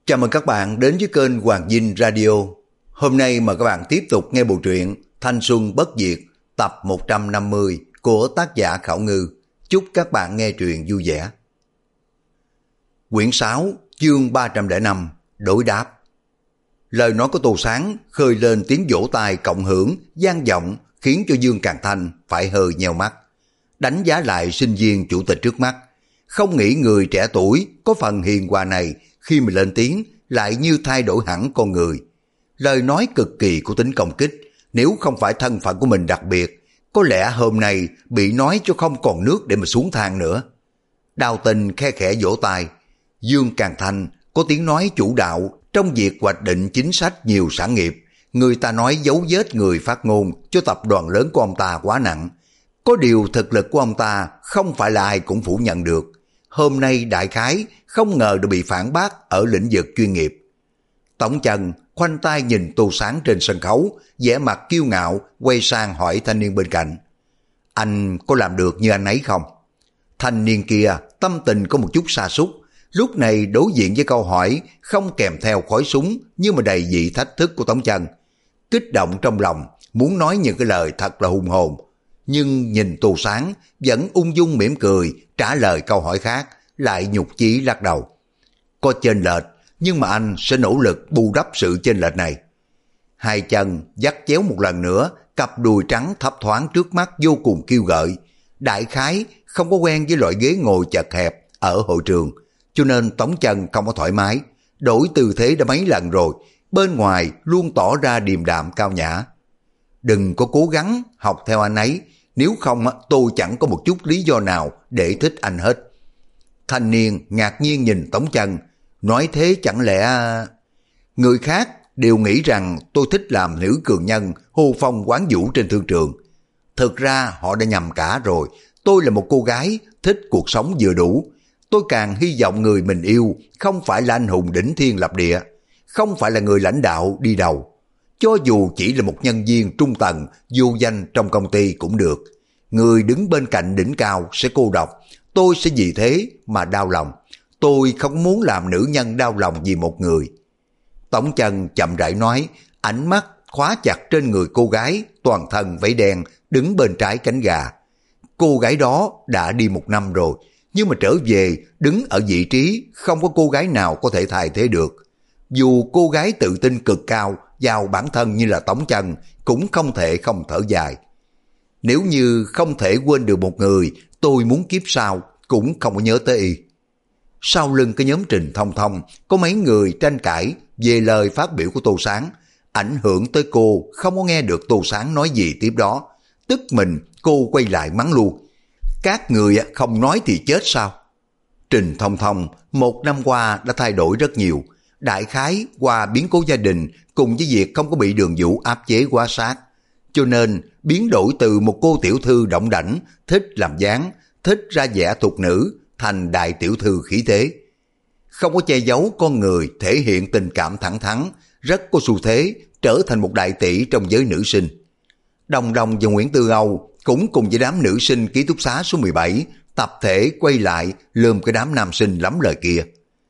Chào mừng các bạn đến với kênh Hoàng Dinh Radio. Hôm nay mời các bạn tiếp tục nghe bộ truyện Thanh Xuân Bất Diệt tập 150 của tác giả Khảo Ngư. Chúc các bạn nghe truyện vui vẻ. Quyển 6, chương 305, Đối đáp. Lời nói của Tô Sáng khơi lên tiếng vỗ tay cộng hưởng, vang vọng khiến cho Dương Càn Thanh phải hơi nheo mắt. Đánh giá lại sinh viên chủ tịch trước mắt, không nghĩ người trẻ tuổi có phần hiền hòa này khi mà lên tiếng lại như thay đổi hẳn con người. Lời nói cực kỳ có tính công kích, nếu không phải thân phận của mình đặc biệt, có lẽ hôm nay bị nói cho không còn nước để mà xuống thang nữa. Đào Tình khe khẽ vỗ tay. Dương Càn Thanh có tiếng nói chủ đạo trong việc hoạch định chính sách nhiều sản nghiệp. Người ta nói dấu vết người phát ngôn cho tập đoàn lớn của ông ta quá nặng. Có điều thực lực của ông ta không phải là ai cũng phủ nhận được. Hôm nay đại khái không ngờ đã bị phản bác ở lĩnh vực chuyên nghiệp. Tổng Trần khoanh tay nhìn Tô Sáng trên sân khấu, vẻ mặt kiêu ngạo, quay sang hỏi thanh niên bên cạnh. Anh có làm được như anh ấy không? Thanh niên kia tâm tình có một chút sa sút, lúc này đối diện với câu hỏi không kèm theo khói súng nhưng mà đầy vị thách thức của Tổng Trần. Kích động trong lòng, muốn nói những cái lời thật là hùng hồn. Nhưng nhìn Tô Sáng vẫn ung dung mỉm cười trả lời câu hỏi khác, lại nhục chí lắc đầu. Có chênh lệch, nhưng mà anh sẽ nỗ lực bù đắp sự chênh lệch này. Hai chân dắt chéo một lần nữa, cặp đùi trắng thấp thoáng trước mắt vô cùng kiêu gợi. Đại khái không có quen với loại ghế ngồi chật hẹp ở hội trường, cho nên Tống Trần không có thoải mái. Đổi tư thế đã mấy lần rồi, bên ngoài luôn tỏ ra điềm đạm cao nhã. Đừng có cố gắng học theo anh ấy, nếu không tôi chẳng có một chút lý do nào để thích anh hết. Thanh niên ngạc nhiên nhìn Tống Trần, nói thế chẳng lẽ... Người khác đều nghĩ rằng tôi thích làm nữ cường nhân hô phong quán vũ trên thương trường. Thực ra họ đã nhầm cả rồi, tôi là một cô gái thích cuộc sống vừa đủ. Tôi càng hy vọng người mình yêu không phải là anh hùng đỉnh thiên lập địa, không phải là người lãnh đạo đi đầu. Cho dù chỉ là một nhân viên trung tầng vô danh trong công ty cũng được. Người đứng bên cạnh đỉnh cao sẽ cô độc, tôi sẽ vì thế mà đau lòng. Tôi không muốn làm nữ nhân đau lòng vì một người. Tổng Trần chậm rãi nói, ánh mắt khóa chặt trên người cô gái toàn thân vẫy đen đứng bên trái cánh gà. Cô gái đó đã đi 1 năm rồi, nhưng mà trở về đứng ở vị trí không có cô gái nào có thể thay thế được. Dù cô gái tự tin cực cao vào bản thân như là Tống Trần cũng không thể không thở dài. Nếu như không thể quên được một người, tôi muốn kiếp sau cũng không có nhớ tới y. Sau lưng cái nhóm Trình Thông Thông có mấy người tranh cãi về lời phát biểu của Tô Sáng, ảnh hưởng tới cô không có nghe được Tô Sáng nói gì tiếp đó. Tức mình cô quay lại mắng luôn. Các người không nói thì chết sao? Trình Thông Thông 1 năm qua đã thay đổi rất nhiều. Đại khái qua biến cố gia đình cùng với việc không có bị Đường Vũ áp chế quá sát, cho nên biến đổi từ một cô tiểu thư động đảnh thích làm dáng, thích ra vẻ thục nữ thành đại tiểu thư khí thế. Không có che giấu con người, thể hiện tình cảm thẳng thắn, rất có xu thế trở thành một đại tỷ trong giới nữ sinh. Đồng Đồng và Nguyễn Tư Âu cũng cùng với đám nữ sinh ký túc xá số 17 tập thể quay lại lườm cái đám nam sinh lắm lời kia.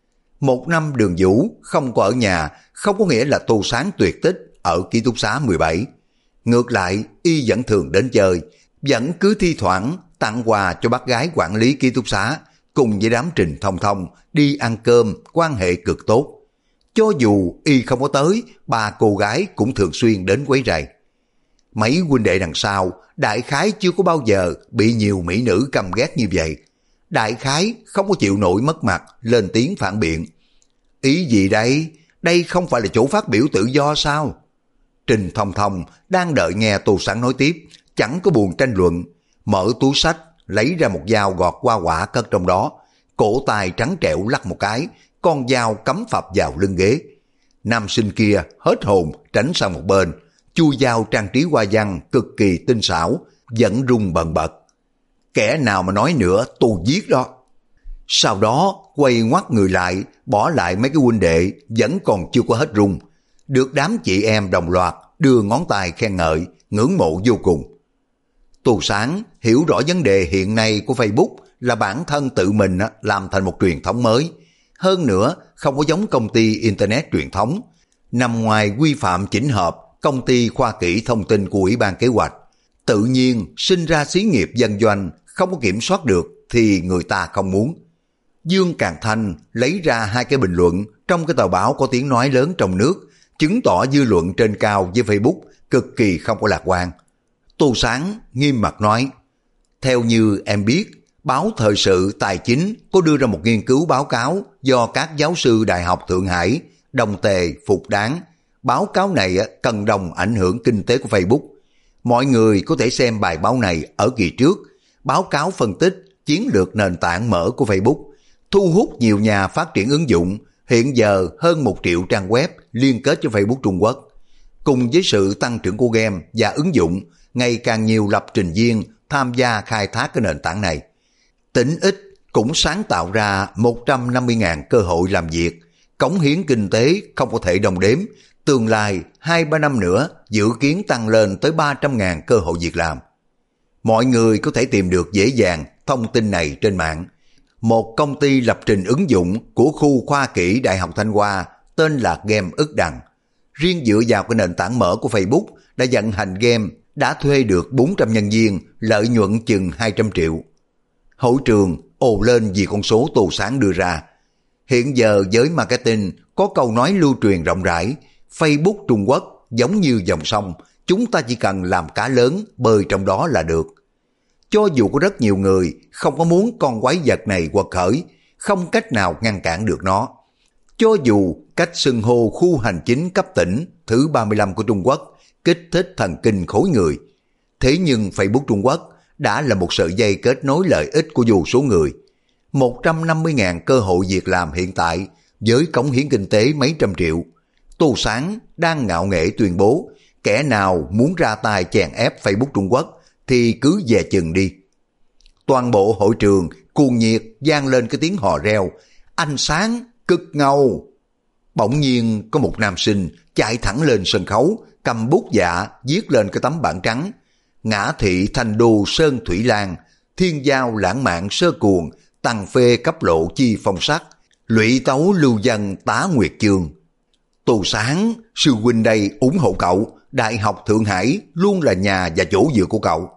1 năm Đường Vũ không có ở nhà không có nghĩa là Tô Sáng tuyệt tích ở ký túc xá 17. Ngược lại, y vẫn thường đến chơi, vẫn cứ thi thoảng tặng quà cho bác gái quản lý ký túc xá, cùng với đám Trình Thông Thông đi ăn cơm, quan hệ cực tốt. Cho dù y không có tới, 3 cô gái cũng thường xuyên đến quấy rầy. Mấy huynh đệ đằng sau, đại khái chưa có bao giờ bị nhiều mỹ nữ căm ghét như vậy. Đại khái không có chịu nổi mất mặt, lên tiếng phản biện. Ý gì đây? Đây không phải là chỗ phát biểu tự do sao? Trình Thông Thông đang đợi nghe Tô Sáng nói tiếp, chẳng có buồn tranh luận. Mở túi sách, lấy ra một dao gọt hoa quả cất trong đó. Cổ tay trắng trẻo lắc một cái, con dao cắm phập vào lưng ghế. Nam sinh kia hết hồn tránh sang một bên. Chui dao trang trí hoa văn cực kỳ tinh xảo, vẫn rung bần bật. Kẻ nào mà nói nữa tôi giết đó. Sau đó quay ngoắt người lại, bỏ lại mấy cái huynh đệ vẫn còn chưa có hết rung. Được đám chị em đồng loạt đưa ngón tay khen ngợi, ngưỡng mộ vô cùng. Tô Sáng hiểu rõ vấn đề hiện nay của Facebook là bản thân tự mình làm thành một truyền thống mới. Hơn nữa, không có giống công ty Internet truyền thống, nằm ngoài quy phạm chỉnh hợp công ty khoa kỹ thông tin của Ủy ban kế hoạch. Tự nhiên sinh ra xí nghiệp dân doanh không có kiểm soát được thì người ta không muốn. Dương Càn Thanh lấy ra 2 cái bình luận trong cái tờ báo có tiếng nói lớn trong nước, chứng tỏ dư luận trên cao với Facebook cực kỳ không có lạc quan. Tô Sáng nghiêm mặt nói, theo như em biết, báo Thời sự Tài chính có đưa ra một nghiên cứu báo cáo do các giáo sư Đại học Thượng Hải, Đồng Tề, Phục Đáng. Báo cáo này cân đồng ảnh hưởng kinh tế của Facebook. Mọi người có thể xem bài báo này ở kỳ trước. Báo cáo phân tích chiến lược nền tảng mở của Facebook, thu hút nhiều nhà phát triển ứng dụng, hiện giờ hơn 1 triệu trang web liên kết cho Facebook Trung Quốc. Cùng với sự tăng trưởng của game và ứng dụng, ngày càng nhiều lập trình viên tham gia khai thác cái nền tảng này. Tính ít cũng sáng tạo ra 150.000 cơ hội làm việc, cống hiến kinh tế không có thể đồng đếm, tương lai 2-3 năm nữa dự kiến tăng lên tới 300.000 cơ hội việc làm. Mọi người có thể tìm được dễ dàng thông tin này trên mạng. Một công ty lập trình ứng dụng của khu khoa kỹ Đại học Thanh Hoa tên là Game Ức Đằng. Riêng dựa vào cái nền tảng mở của Facebook đã vận hành game, đã thuê được 400 nhân viên, lợi nhuận chừng 200 triệu. Hội trường ồ lên vì con số Tô Sáng đưa ra. Hiện giờ giới marketing có câu nói lưu truyền rộng rãi, Facebook Trung Quốc giống như dòng sông, chúng ta chỉ cần làm cá lớn bơi trong đó là được. Cho dù có rất nhiều người không có muốn con quái vật này quật khởi, không cách nào ngăn cản được nó. Cho dù cách xưng hô khu hành chính cấp tỉnh thứ 35 của Trung Quốc kích thích thần kinh khối người, thế nhưng Facebook Trung Quốc đã là một sợi dây kết nối lợi ích của vô số người. 150.000 cơ hội việc làm hiện tại với cống hiến kinh tế mấy trăm triệu. Tô Sáng đang ngạo nghễ tuyên bố, kẻ nào muốn ra tay chèn ép Facebook Trung Quốc thì cứ dè chừng đi. Toàn bộ hội trường cuồng nhiệt vang lên cái tiếng hò reo, ánh sáng cực ngầu. Bỗng nhiên có một nam sinh chạy thẳng lên sân khấu, cầm bút dạ viết lên cái tấm bảng trắng: Ngã thị thành đô sơn thủy lan, thiên giao lãng mạn sơ cuồng, tằng phê cấp lộ chi phong sắc, lụy tấu lưu dân tá nguyệt chương. Tô Sáng, sư huynh đây ủng hộ cậu, Đại học Thượng Hải luôn là nhà và chỗ dựa của cậu.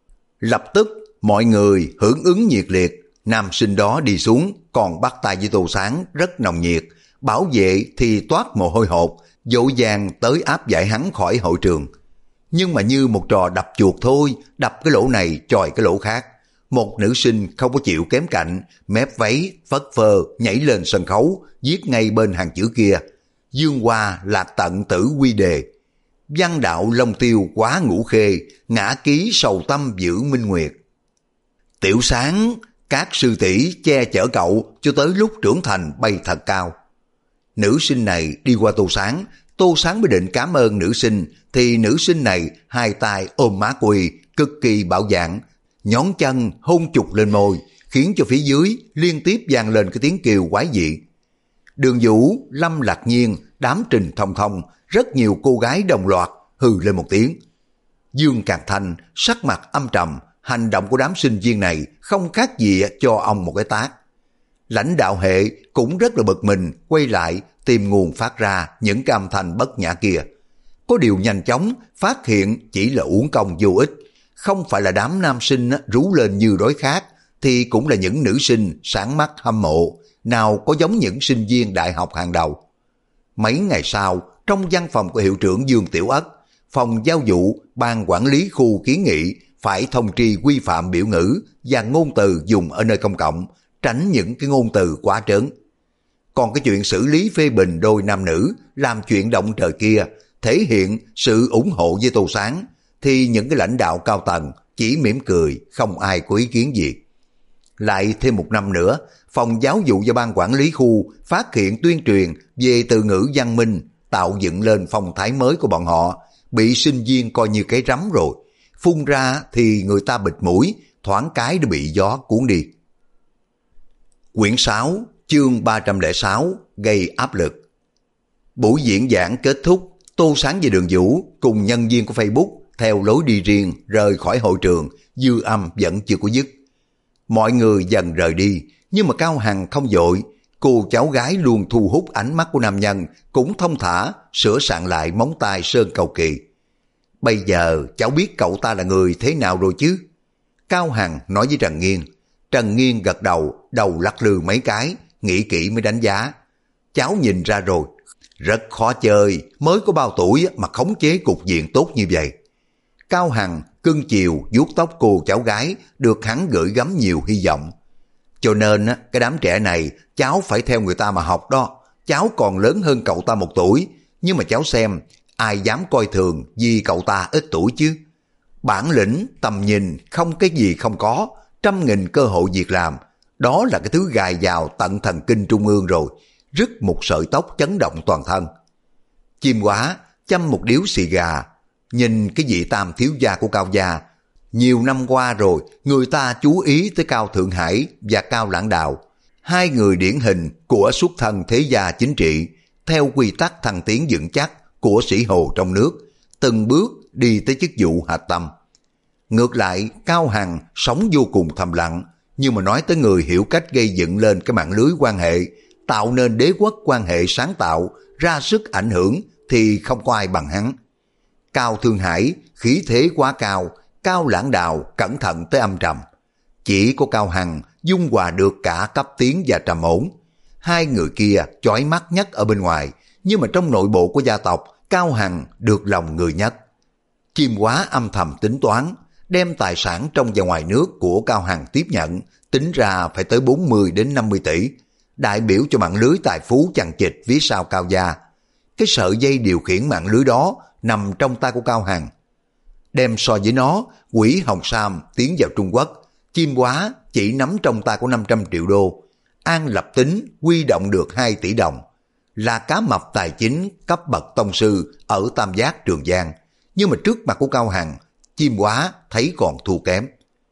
Lập tức mọi người hưởng ứng nhiệt liệt, nam sinh đó đi xuống còn bắt tay với Tô Sáng rất nồng nhiệt, bảo vệ thì toát mồ hôi hột, vội vàng tới áp giải hắn khỏi hội trường. Nhưng mà như một trò đập chuột thôi, đập cái lỗ này chòi cái lỗ khác. Một nữ sinh không có chịu kém cạnh, mép váy phất phơ nhảy lên sân khấu, viết ngay bên hàng chữ kia: Dương hoa lạc tận tử quy đề, văn đạo long tiêu quá ngũ khê, ngã ký sầu tâm giữ minh nguyệt. Tiểu Sáng, các sư tỷ che chở cậu cho tới lúc trưởng thành bay thật cao. Nữ sinh này đi qua Tô Sáng mới định cảm ơn nữ sinh, thì nữ sinh này hai tay ôm má quỳ, cực kỳ bạo dạn, nhón chân hôn chụp lên môi, khiến cho phía dưới liên tiếp vang lên cái tiếng kêu quái dị. Đường Vũ, Lâm Lạc Nhiên, đám Trình Thông Thông, rất nhiều cô gái đồng loạt hừ lên một tiếng. Dương Càn Thanh sắc mặt âm trầm, hành động của đám sinh viên này không khác gì cho ông một cái tát. Lãnh đạo hệ cũng rất là bực mình, quay lại tìm nguồn phát ra những cái âm thanh bất nhã kia. Có điều nhanh chóng phát hiện chỉ là uổng công vô ích, không phải là đám nam sinh rú lên như đối khác, thì cũng là những nữ sinh sáng mắt hâm mộ, nào có giống những sinh viên đại học hàng đầu. Mấy ngày sau, trong văn phòng của hiệu trưởng Dương Tiểu Ất, phòng giao vụ ban quản lý khu kiến nghị phải thông tri quy phạm biểu ngữ và ngôn từ dùng ở nơi công cộng, tránh những cái ngôn từ quá trớn. Còn cái chuyện xử lý phê bình đôi nam nữ làm chuyện động trời kia, thể hiện sự ủng hộ với Tô Sáng, thì những cái lãnh đạo cao tầng chỉ mỉm cười, không ai có ý kiến gì. Lại thêm một năm nữa, phòng giáo vụ và ban quản lý khu phát hiện tuyên truyền về từ ngữ văn minh, tạo dựng lên phong thái mới của bọn họ, bị sinh viên coi như cái rắm rồi. Phun ra thì người ta bịt mũi, thoáng cái đã bị gió cuốn đi. Quyển 6, chương 306, gây áp lực. Buổi diễn giảng kết thúc, Tô Sáng và Đường Vũ cùng nhân viên của Facebook theo lối đi riêng rời khỏi hội trường, dư âm vẫn chưa có dứt. Mọi người dần rời đi, nhưng mà Cao Hằng không vội, cô cháu gái luôn thu hút ánh mắt của nam nhân, cũng thông thả sửa soạn lại móng tay sơn cầu kỳ. Bây giờ cháu biết cậu ta là người thế nào rồi chứ? Cao Hằng nói với Trần Nghiên. Trần Nghiên gật đầu, đầu lắc lư mấy cái, nghĩ kỹ mới đánh giá. Cháu nhìn ra rồi, rất khó chơi, mới có bao tuổi mà khống chế cục diện tốt như vậy. Cao Hằng cưng chiều vuốt tóc cô cháu gái, được hắn gửi gắm nhiều hy vọng. Cho nên cái đám trẻ này cháu phải theo người ta mà học đó. Cháu còn lớn hơn cậu ta 1 tuổi, nhưng mà cháu xem ai dám coi thường vì cậu ta ít tuổi chứ. Bản lĩnh, tầm nhìn không cái gì không có, 100.000 cơ hội việc làm, đó là cái thứ gài vào tận thần kinh trung ương rồi, rứt một sợi tóc chấn động toàn thân. Chim Hóa chăm một điếu xì gà, nhìn cái vị tam thiếu gia của Cao gia. Nhiều năm qua rồi, người ta chú ý tới Cao Thượng Hải và Cao Lãng Đào, 2 người điển hình của xuất thân thế gia chính trị, theo quy tắc thăng tiến vững chắc của sĩ hồ trong nước, từng bước đi tới chức vụ hạch tâm. Ngược lại, Cao Hằng sống vô cùng thầm lặng, nhưng mà nói tới người hiểu cách gây dựng lên cái mạng lưới quan hệ, tạo nên đế quốc quan hệ sáng tạo, ra sức ảnh hưởng thì không có ai bằng hắn. Cao Thượng Hải khí thế quá cao, Cao Lãng Đào cẩn thận tới âm trầm. Chỉ có Cao Hằng dung hòa được cả cấp tiến và trầm ổn. 2 người kia chói mắt nhất ở bên ngoài, nhưng mà trong nội bộ của gia tộc, Cao Hằng được lòng người nhất. Chim Hóa âm thầm tính toán, đem tài sản trong và ngoài nước của Cao Hằng tiếp nhận, tính ra phải tới 40 đến 50 tỷ, đại biểu cho mạng lưới tài phú chằng chịt phía sau Cao gia. Cái sợi dây điều khiển mạng lưới đó nằm trong tay của Cao Hằng. Đem so với nó, quỹ Hồng Sam tiến vào Trung Quốc, Chim Hóa chỉ nắm trong tay của 500 triệu đô, An Lập Tính huy động được 2 tỷ đồng, là cá mập tài chính cấp bậc tông sư ở Tam Giác Trường Giang, nhưng mà trước mặt của Cao Hằng, Chim Hóa thấy còn thua kém.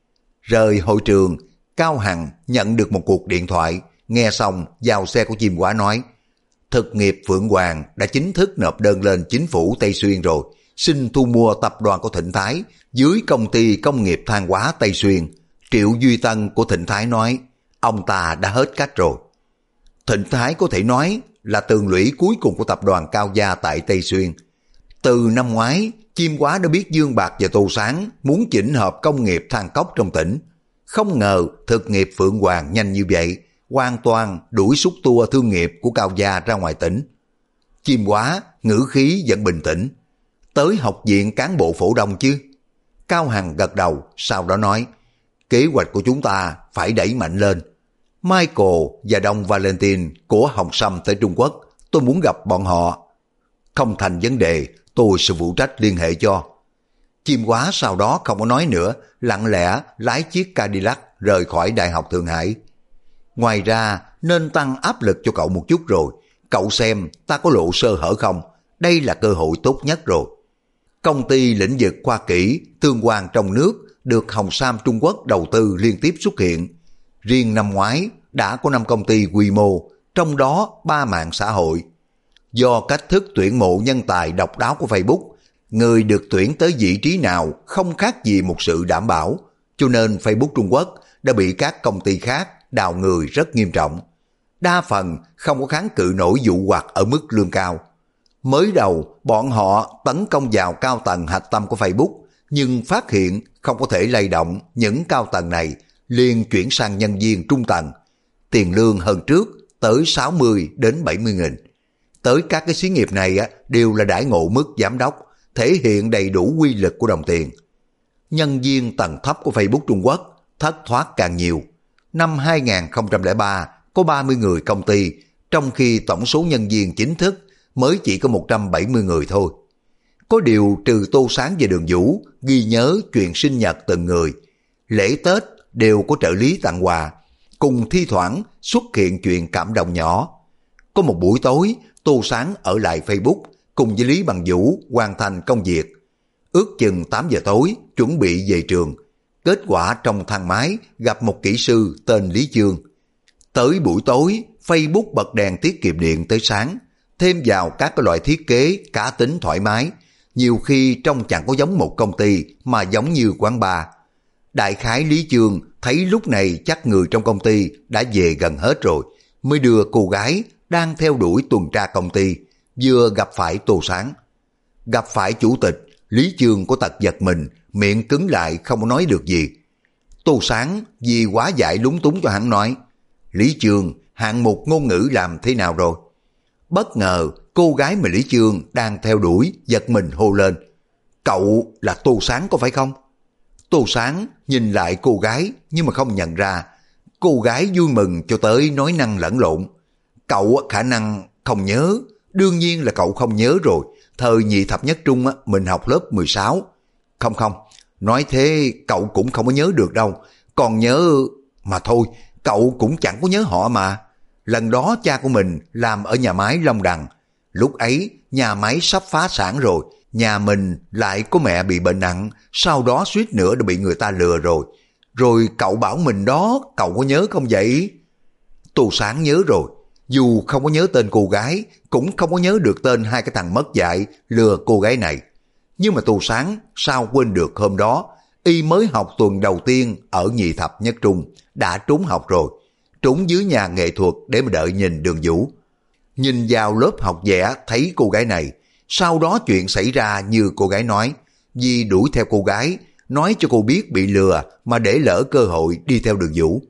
Rời hội trường, Cao Hằng nhận được một cuộc điện thoại, nghe xong vào xe của Chim Hóa nói, thực nghiệp Phượng Hoàng đã chính thức nộp đơn lên chính phủ Tây Xuyên rồi, xin thu mua tập đoàn của Thịnh Thái dưới công ty công nghiệp than hóa Tây Xuyên. Triệu Duy Tân của Thịnh Thái nói, ông ta đã hết cách rồi. Thịnh Thái có thể nói là tường lũy cuối cùng của tập đoàn Cao gia tại Tây Xuyên. Từ năm ngoái, Chim Hóa đã biết Dương Bạc và Tô Sáng muốn chỉnh hợp công nghiệp than cốc trong tỉnh. Không ngờ thực nghiệp Phượng Hoàng nhanh như vậy, hoàn toàn đuổi xúc tua thương nghiệp của Cao gia ra ngoài tỉnh. Chim Hóa ngữ khí vẫn bình tĩnh. Tới học viện cán bộ phổ thông chứ? Cao Hằng gật đầu, sau đó nói, kế hoạch của chúng ta phải đẩy mạnh lên. Michael và Đông Valentine của Hồng Sâm tới Trung Quốc, tôi muốn gặp bọn họ. Không thành vấn đề, tôi sẽ phụ trách liên hệ cho. Chim Hóa sau đó không có nói nữa, lặng lẽ lái chiếc Cadillac rời khỏi Đại học Thượng Hải. Ngoài ra, nên tăng áp lực cho cậu một chút rồi. Cậu xem ta có lộ sơ hở không? Đây là cơ hội tốt nhất rồi. Công ty lĩnh vực khoa kỹ, tương quan trong nước được Hồng Sam Trung Quốc đầu tư liên tiếp xuất hiện. Riêng năm ngoái đã có 5 công ty quy mô, trong đó 3 mạng xã hội. Do cách thức tuyển mộ nhân tài độc đáo của Facebook, người được tuyển tới vị trí nào không khác gì một sự đảm bảo, cho nên Facebook Trung Quốc đã bị các công ty khác đào người rất nghiêm trọng. Đa phần không có kháng cự nổi dụ hoặc ở mức lương cao. Mới đầu bọn họ tấn công vào cao tầng hạch tâm của Facebook, nhưng phát hiện không có thể lay động những cao tầng này, liền chuyển sang nhân viên trung tầng. Tiền lương hơn trước tới 60 đến 70 nghìn. Tới các cái xí nghiệp này đều là đãi ngộ mức giám đốc, thể hiện đầy đủ quy lực của đồng tiền. Nhân viên tầng thấp của Facebook Trung Quốc thất thoát càng nhiều. Năm 2003 có 30 người công ty, trong khi tổng số nhân viên chính thức mới chỉ có 170 người thôi. Có điều trừ Tô Sáng và Đường Vũ ghi nhớ chuyện sinh nhật từng người, lễ Tết đều có trợ lý tặng quà, cùng thi thoảng xuất hiện chuyện cảm động nhỏ. Có một buổi tối, Tô Sáng ở lại Facebook cùng với Lý Bằng Vũ hoàn thành công việc. Ước chừng 8 giờ tối chuẩn bị về trường. Kết quả trong thang máy gặp một kỹ sư tên Lý Chương. Tới buổi tối, Facebook bật đèn tiết kiệm điện tới sáng, thêm vào các loại thiết kế cá tính thoải mái, nhiều khi trông chẳng có giống một công ty mà giống như quán bar. Đại khái Lý Chương thấy lúc này chắc người trong công ty đã về gần hết rồi, mới đưa cô gái đang theo đuổi tuần tra công ty, vừa gặp phải Tô Sáng. Gặp phải chủ tịch, Lý Chương có tật giật mình, miệng cứng lại không có nói được gì. Tô Sáng vì quá dại lúng túng cho hắn nói, Lý Chương, hạng mục ngôn ngữ làm thế nào rồi? Bất ngờ, cô gái mà Lý Chương đang theo đuổi giật mình hô lên, cậu là Tô Sáng có phải không? Tô Sáng nhìn lại cô gái nhưng mà không nhận ra. Cô gái vui mừng cho tới nói năng lẫn lộn. Cậu khả năng không nhớ, đương nhiên là cậu không nhớ rồi. Thời nhị thập nhất trung mình học lớp 16. Không, nói thế cậu cũng không có nhớ được đâu. Còn nhớ mà thôi, cậu cũng chẳng có nhớ họ mà. Lần đó cha của mình làm ở nhà máy Long Đằng. Lúc ấy nhà máy sắp phá sản rồi, nhà mình lại có mẹ bị bệnh nặng, sau đó suýt nữa đã bị người ta lừa rồi. Rồi cậu bảo mình đó, cậu có nhớ không vậy? Tô Sáng nhớ rồi, dù không có nhớ tên cô gái, cũng không có nhớ được tên hai cái thằng mất dạy lừa cô gái này. Nhưng mà Tô Sáng sao quên được hôm đó, y mới học tuần đầu tiên ở nhị thập nhất trung, đã trốn học rồi, trốn dưới nhà nghệ thuật để mà đợi nhìn Đường Vũ. Nhìn vào lớp học vẽ thấy cô gái này, sau đó chuyện xảy ra như cô gái nói, vì đuổi theo cô gái, nói cho cô biết bị lừa mà để lỡ cơ hội đi theo Đường Vũ.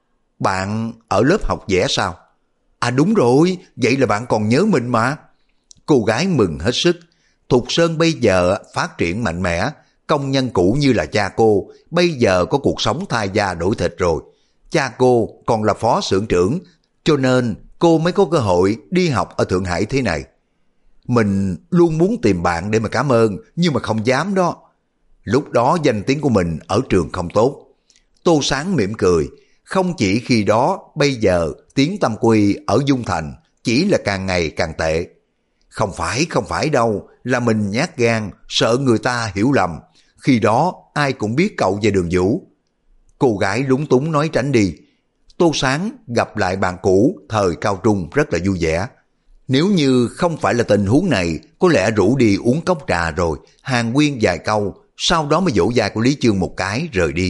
Bạn ở lớp học vẽ sao? À đúng rồi, vậy là bạn còn nhớ mình mà. Cô gái mừng hết sức. Thục Sơn bây giờ phát triển mạnh mẽ, công nhân cũ như là cha cô, bây giờ có cuộc sống thay da đổi thịt rồi. Cha cô còn là phó xưởng trưởng, cho nên cô mới có cơ hội đi học ở Thượng Hải thế này. Mình luôn muốn tìm bạn để mà cảm ơn, nhưng mà không dám đó. Lúc đó danh tiếng của mình ở trường không tốt. Tô Sáng mỉm cười, không chỉ khi đó, bây giờ tiếng tăm quy ở Dung Thành chỉ là càng ngày càng tệ. Không phải đâu, là mình nhát gan, sợ người ta hiểu lầm. Khi đó ai cũng biết cậu và Đường Vũ. Cô gái lúng túng nói tránh đi. Tô Sáng gặp lại bạn cũ thời cao trung rất là vui vẻ. Nếu như không phải là tình huống này, có lẽ rủ đi uống cốc trà rồi, hàn huyên vài câu, sau đó mới vỗ vai của Lý Chương một cái rời đi.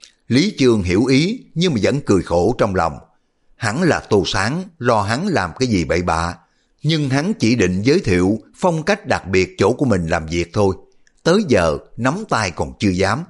Lý Chương hiểu ý nhưng mà vẫn cười khổ trong lòng. Hắn là Tô Sáng, lo hắn làm cái gì bậy bạ, nhưng hắn chỉ định giới thiệu phong cách đặc biệt chỗ của mình làm việc thôi. Tới giờ nắm tay còn chưa dám.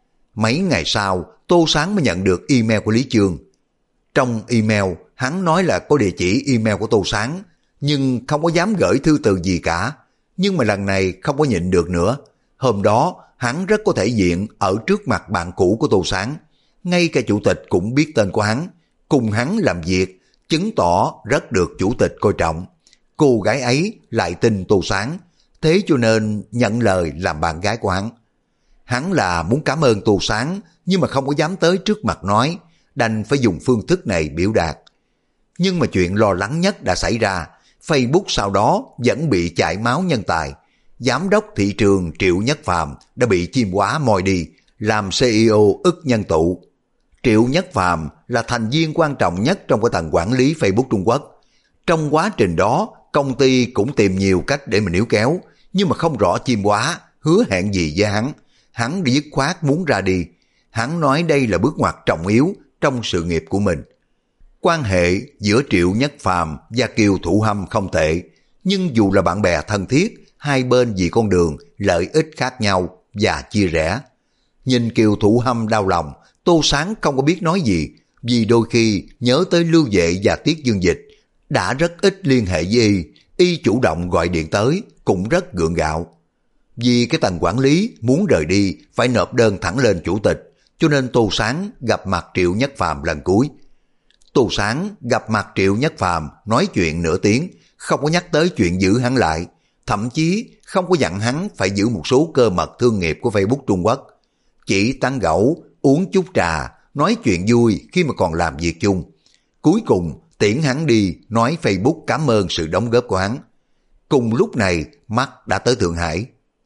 Mấy ngày sau, Tô Sáng mới nhận được email của Lý Chương. Trong email, hắn nói là có địa chỉ email của Tô Sáng, nhưng không có dám gửi thư từ gì cả. Nhưng mà lần này không có nhịn được nữa. Hôm đó, hắn rất có thể diện ở trước mặt bạn cũ của Tô Sáng. Ngay cả chủ tịch cũng biết tên của hắn, cùng hắn làm việc, chứng tỏ rất được chủ tịch coi trọng. Cô gái ấy lại tin Tô Sáng, thế cho nên nhận lời làm bạn gái của hắn. Hắn là muốn cảm ơn Tô Sáng, nhưng mà không có dám tới trước mặt nói, đành phải dùng phương thức này biểu đạt. Nhưng mà chuyện lo lắng nhất đã xảy ra, Facebook sau đó vẫn bị chảy máu nhân tài. Giám đốc thị trường Triệu Nhất Phàm đã bị chim hóa moi đi, làm CEO ức nhân tụ. Triệu Nhất Phàm là thành viên quan trọng nhất trong cái tầng quản lý Facebook Trung Quốc. Trong quá trình đó, công ty cũng tìm nhiều cách để mà níu kéo, nhưng mà không rõ chim hóa hứa hẹn gì với hắn. Hắn đi dứt khoát muốn ra đi. Hắn nói đây là bước ngoặt trọng yếu trong sự nghiệp của mình. Quan hệ giữa Triệu Nhất Phàm và Kiều Thụ Hâm không tệ, nhưng dù là bạn bè thân thiết, hai bên vì con đường, lợi ích khác nhau và chia rẽ. Nhìn Kiều Thụ Hâm đau lòng, Tô Sáng không có biết nói gì, vì đôi khi nhớ tới Lưu Vệ và Tiết Dương Dịch, đã rất ít liên hệ với y chủ động gọi điện tới, cũng rất gượng gạo. Vì cái tầng quản lý muốn rời đi phải nộp đơn thẳng lên chủ tịch, cho nên Tô Sáng gặp mặt Triệu Nhất Phàm lần cuối. Tô Sáng gặp mặt Triệu Nhất Phàm nói chuyện nửa tiếng, không có nhắc tới chuyện giữ hắn lại, thậm chí không có dặn hắn phải giữ một số cơ mật thương nghiệp của Facebook Trung Quốc. Chỉ tán gẫu, uống chút trà, nói chuyện vui khi mà còn làm việc chung. Cuối cùng tiễn hắn đi, nói Facebook cảm ơn sự đóng góp của hắn. Cùng lúc này, mắt đã tới Thượng Hải.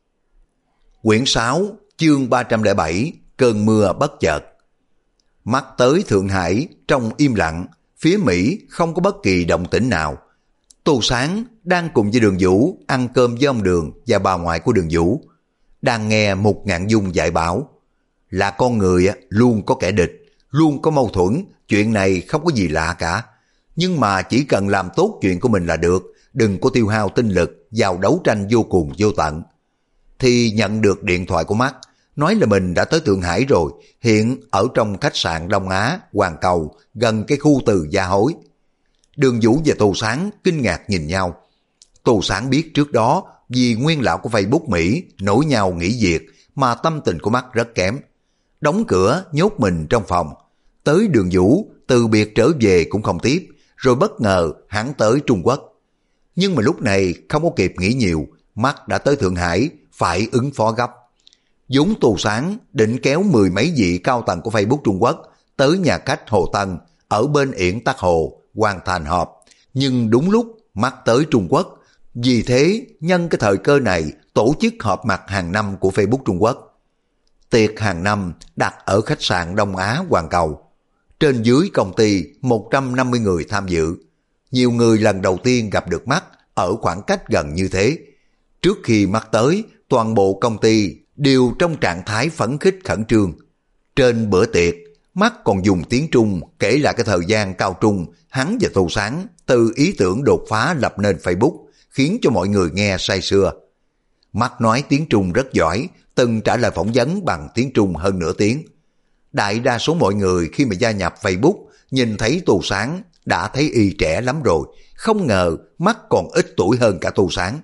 Quyển 6, chương 307, cơn mưa bất chợt. Mắt tới Thượng Hải, trong im lặng, phía Mỹ không có bất kỳ động tĩnh nào. Tô Sáng đang cùng với Đường Vũ ăn cơm với ông Đường và bà ngoại của Đường Vũ, đang nghe Mục Ngạn Dung dạy bảo. Là con người luôn có kẻ địch, luôn có mâu thuẫn, chuyện này không có gì lạ cả. Nhưng mà chỉ cần làm tốt chuyện của mình là được, đừng có tiêu hao tinh lực vào đấu tranh vô cùng vô tận. Thì nhận được điện thoại của Mark, nói là mình đã tới Thượng Hải rồi, hiện ở trong khách sạn Đông Á, Hoàng Cầu, gần cái khu Từ Gia Hối. Đường Vũ và Tô Sáng kinh ngạc nhìn nhau. Tô Sáng biết trước đó vì nguyên lão của Facebook Mỹ nổi nhau nghỉ việc mà tâm tình của Mark rất kém. Đóng cửa nhốt mình trong phòng. Tới Đường Vũ từ biệt trở về cũng không tiếp, rồi bất ngờ hắn tới Trung Quốc. Nhưng mà lúc này không có kịp nghĩ nhiều, Mark đã tới Thượng Hải, phải ứng phó gấp. Vốn Tô Sáng định kéo mười mấy vị cao tầng của Facebook Trung Quốc tới nhà khách Hồ Tân ở bên Yển Tắc Hồ hoàn thành họp, nhưng đúng lúc Mark tới Trung Quốc, vì thế nhân cái thời cơ này tổ chức họp mặt hàng năm của Facebook Trung Quốc. Tiệc hàng năm đặt ở khách sạn Đông Á Hoàng Cầu. Trên dưới công ty 150 người tham dự. Nhiều người lần đầu tiên gặp được Mark ở khoảng cách gần như thế. Trước khi Mark tới, toàn bộ công ty đều trong trạng thái phấn khích khẩn trương. Trên bữa tiệc, Mark còn dùng tiếng Trung kể lại cái thời gian cao trung hắn và Tô Sáng từ ý tưởng đột phá lập nên Facebook, khiến cho mọi người nghe say sưa. Mark nói tiếng Trung rất giỏi, từng trả lời phỏng vấn bằng tiếng Trung hơn nửa tiếng. Đại đa số mọi người khi mà gia nhập Facebook nhìn thấy Tô Sáng đã thấy y trẻ lắm rồi, không ngờ Mark còn ít tuổi hơn cả Tô Sáng.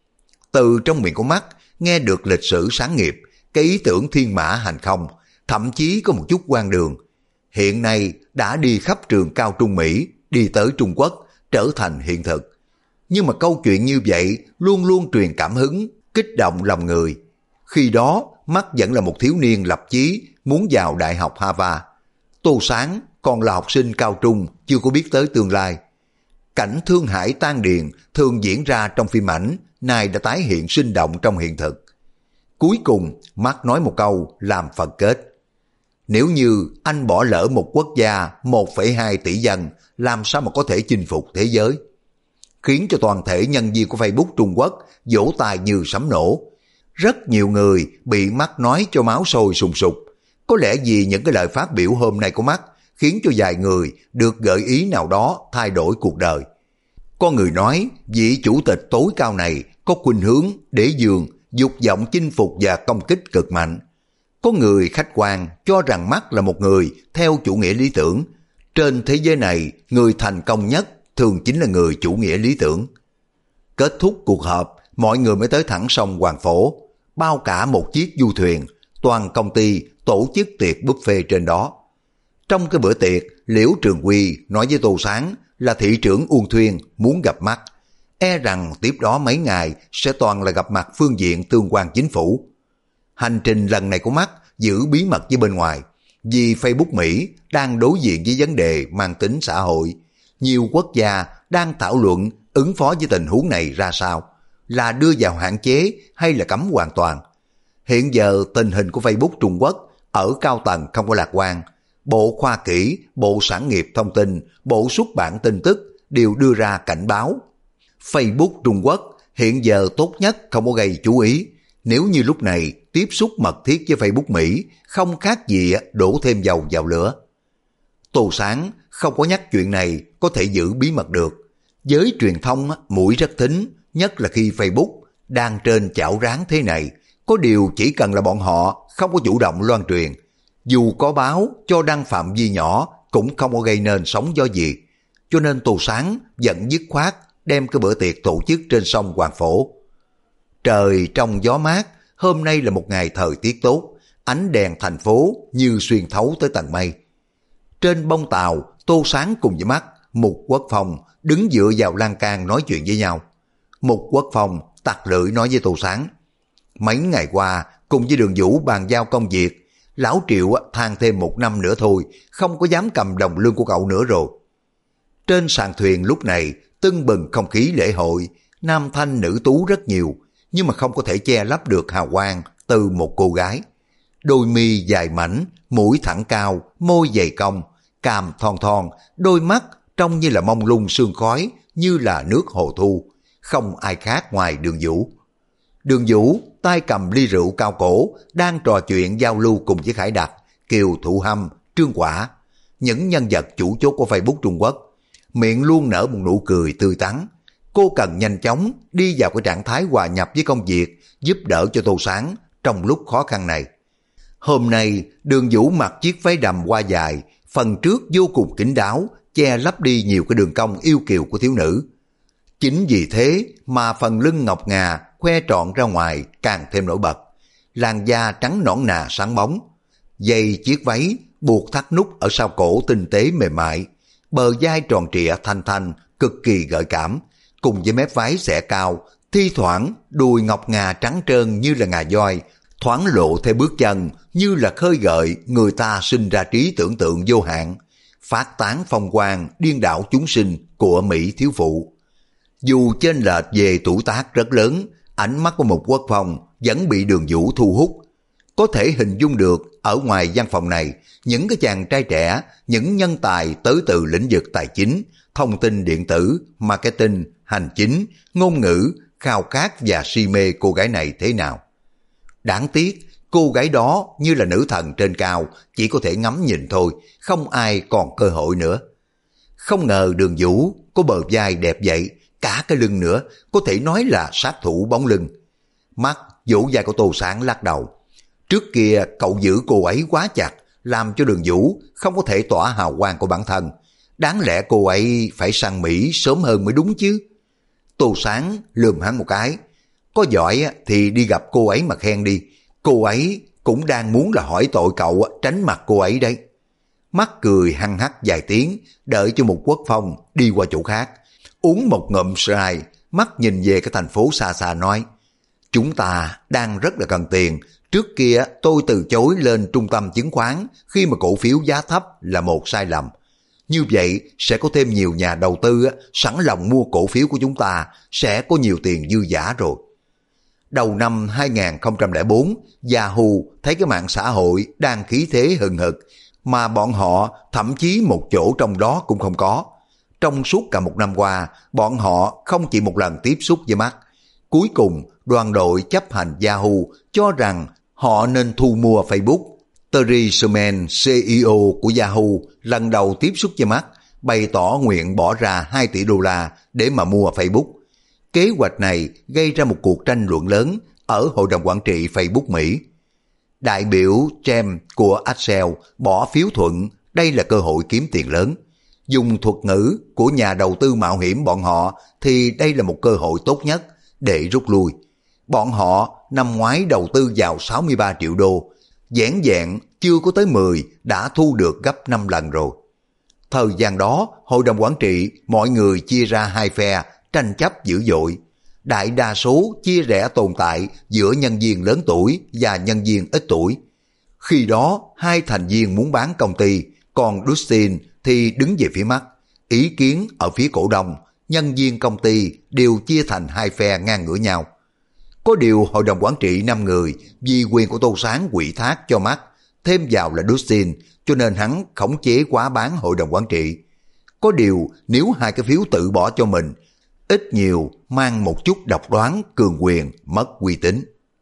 Từ trong miệng của Mark nghe được lịch sử sáng nghiệp, cái ý tưởng thiên mã hành không, thậm chí có một chút quan đường. Hiện nay đã đi khắp trường cao trung Mỹ, đi tới Trung Quốc, trở thành hiện thực. Nhưng mà câu chuyện như vậy luôn luôn truyền cảm hứng, kích động lòng người. Khi đó, Mark vẫn là một thiếu niên lập chí, muốn vào Đại học Harvard. Tô Sáng còn là học sinh cao trung, chưa có biết tới tương lai. Cảnh Thương Hải tan điền thường diễn ra trong phim ảnh, nay đã tái hiện sinh động trong hiện thực. Cuối cùng, Mark nói một câu làm phần kết. Nếu như anh bỏ lỡ một quốc gia 1,2 tỷ dân, làm sao mà có thể chinh phục thế giới? Khiến cho toàn thể nhân viên của Facebook Trung Quốc vỗ tay như sấm nổ. Rất nhiều người bị Mark nói cho máu sôi sùng sục. Có lẽ vì những cái lời phát biểu hôm nay của Mark khiến cho vài người được gợi ý nào đó thay đổi cuộc đời. Có người nói vị chủ tịch tối cao này có khuynh hướng đế dương, dục vọng chinh phục và công kích cực mạnh. Có người khách quan cho rằng Mark là một người theo chủ nghĩa lý tưởng. Trên thế giới này, người thành công nhất thường chính là người chủ nghĩa lý tưởng. Kết thúc cuộc họp, mọi người mới tới thẳng sông Hoàng Phổ, bao cả một chiếc du thuyền, toàn công ty tổ chức tiệc buffet trên đó. Trong cái bữa tiệc, Liễu Trường Quy nói với Tô Sáng là thị trưởng Uông Thuyên muốn gặp Mark, e rằng tiếp đó mấy ngày sẽ toàn là gặp mặt phương diện tương quan chính phủ. Hành trình lần này của Mark giữ bí mật với bên ngoài, vì Facebook Mỹ đang đối diện với vấn đề mang tính xã hội. Nhiều quốc gia đang thảo luận ứng phó với tình huống này ra sao, là đưa vào hạn chế hay là cấm hoàn toàn. Hiện giờ tình hình của Facebook Trung Quốc ở cao tầng không có lạc quan. Bộ Khoa kỹ, Bộ Sản nghiệp Thông tin, Bộ Xuất bản Tin tức đều đưa ra cảnh báo. Facebook Trung Quốc hiện giờ tốt nhất không có gây chú ý. Nếu như lúc này tiếp xúc mật thiết với Facebook Mỹ, không khác gì đổ thêm dầu vào lửa. Tô Sáng không có nhắc chuyện này có thể giữ bí mật được. Giới truyền thông mũi rất thính, nhất là khi Facebook đang trên chảo rán thế này. Có điều chỉ cần là bọn họ không có chủ động loan truyền, dù có báo cho đăng phạm vi nhỏ cũng không có gây nên sóng gió gì. Cho nên Tô Sáng vẫn dứt khoát đem cái bữa tiệc tổ chức trên sông Hoàng Phổ. Trời trong gió mát, hôm nay là một ngày thời tiết tốt, ánh đèn thành phố như xuyên thấu tới tầng mây. Trên bông tàu, Tô Sáng cùng với Mark, Mục Quốc Phong đứng dựa vào lan can nói chuyện với nhau. Mục Quốc Phong tặc lưỡi nói với Tô Sáng, mấy ngày qua cùng với Đường Vũ bàn giao công việc, lão Triệu than thêm 1 năm nữa thôi, không có dám cầm đồng lương của cậu nữa rồi. Trên sàn thuyền lúc này tưng bừng không khí lễ hội, nam thanh nữ tú rất nhiều, nhưng mà không có thể che lấp được hào quang từ một cô gái. Đôi mi dài mảnh, mũi thẳng cao, môi dày cong, cằm thon thon, đôi mắt trông như là mông lung sương khói, như là nước hồ thu, không ai khác ngoài Đường Vũ. Đường Vũ tay cầm ly rượu cao cổ, đang trò chuyện giao lưu cùng với Khải Đạt, Kiều Thụ Hâm, Trương Quả, những nhân vật chủ chốt của Facebook Trung Quốc. miệng luôn nở một nụ cười tươi tắn. Cô cần nhanh chóng đi vào cái trạng thái hòa nhập với công việc, giúp đỡ cho Tô Sáng trong lúc khó khăn này. Hôm nay, Đường Vũ mặc chiếc váy đầm hoa dài, phần trước vô cùng kín đáo, che lấp đi nhiều cái đường cong yêu kiều của thiếu nữ. Chính vì thế mà phần lưng ngọc ngà khoe trọn ra ngoài càng thêm nổi bật. Làn da trắng nõn nà sáng bóng. Dây chiếc váy buộc thắt nút ở sau cổ tinh tế mềm mại. Bờ vai tròn trịa thanh thanh, cực kỳ gợi cảm. Cùng với mép váy xẻ cao, thi thoảng đùi ngọc ngà trắng trơn như là ngà voi, thoáng lộ theo bước chân như là khơi gợi người ta sinh ra trí tưởng tượng vô hạn, phát tán phong quang điên đảo chúng sinh của Mỹ thiếu phụ. Dù chênh lệch về tuổi tác rất lớn, ánh mắt của một Quốc Phong vẫn bị Đường Vũ thu hút. Có thể hình dung được ở ngoài văn phòng này, những cái chàng trai trẻ, những nhân tài tới từ lĩnh vực tài chính, thông tin điện tử, marketing, hành chính, ngôn ngữ, khao khát và si mê cô gái này thế nào. Đáng tiếc, cô gái đó như là nữ thần trên cao, chỉ có thể ngắm nhìn thôi, không ai còn cơ hội nữa. Không ngờ Đường Vũ có bờ vai đẹp vậy, cả cái lưng nữa, có thể nói là sát thủ bóng lưng. Mắt vỗ vai của Tô Sáng lắc đầu. Trước kia cậu giữ cô ấy quá chặt, làm cho Đường Vũ không có thể tỏa hào quang của bản thân. Đáng lẽ cô ấy phải sang Mỹ sớm hơn mới đúng chứ. Tô Sáng lườm hắn một cái. Có giỏi thì đi gặp cô ấy mà khen đi. Cô ấy cũng đang muốn là hỏi tội cậu tránh mặt cô ấy đấy. Mắt cười hăng hắc vài tiếng, đợi cho một Quốc Phong đi qua chỗ khác. Uống một ngụm sài, mắt nhìn về cái thành phố xa xa nói. Chúng ta đang rất là cần tiền. Trước kia tôi từ chối lên trung tâm chứng khoán khi mà cổ phiếu giá thấp là một sai lầm. Như vậy sẽ có thêm nhiều nhà đầu tư sẵn lòng mua cổ phiếu của chúng ta, sẽ có nhiều tiền dư giả rồi. Đầu năm 2004, Yahoo thấy cái mạng xã hội đang khí thế hừng hực, mà bọn họ thậm chí một chỗ trong đó cũng không có. Trong suốt cả một năm qua, bọn họ không chỉ một lần tiếp xúc với mắt. Cuối cùng, đoàn đội chấp hành Yahoo cho rằng họ nên thu mua Facebook. Terry Sherman, CEO của Yahoo, lần đầu tiếp xúc với mắt, bày tỏ nguyện bỏ ra 2 tỷ đô la để mà mua Facebook. Kế hoạch này gây ra một cuộc tranh luận lớn ở Hội đồng Quản trị Facebook Mỹ. Đại biểu James của Accel bỏ phiếu thuận đây là cơ hội kiếm tiền lớn. Dùng thuật ngữ của nhà đầu tư mạo hiểm bọn họ thì đây là một cơ hội tốt nhất để rút lui. Bọn họ năm ngoái đầu tư vào 63 triệu đô, vẻn vẹn chưa có tới 10 đã thu được gấp 5 lần rồi. Thời gian đó, Hội đồng Quản trị mọi người chia ra hai phe, tranh chấp dữ dội. Đại đa số chia rẽ tồn tại giữa nhân viên lớn tuổi và nhân viên ít tuổi. Khi đó, hai thành viên muốn bán công ty, còn Dustin thì đứng về phía mắt. Ý kiến ở phía cổ đông, nhân viên công ty đều chia thành hai phe ngang ngửa nhau. Có điều Hội đồng Quản trị 5 người vì quyền của Tô Sáng ủy thác cho mắt, thêm vào là Dustin, cho nên hắn khống chế quá bán Hội đồng Quản trị. Có điều nếu hai cái phiếu tự bỏ cho mình, ít nhiều mang một chút độc đoán, cường quyền, mất uy tín.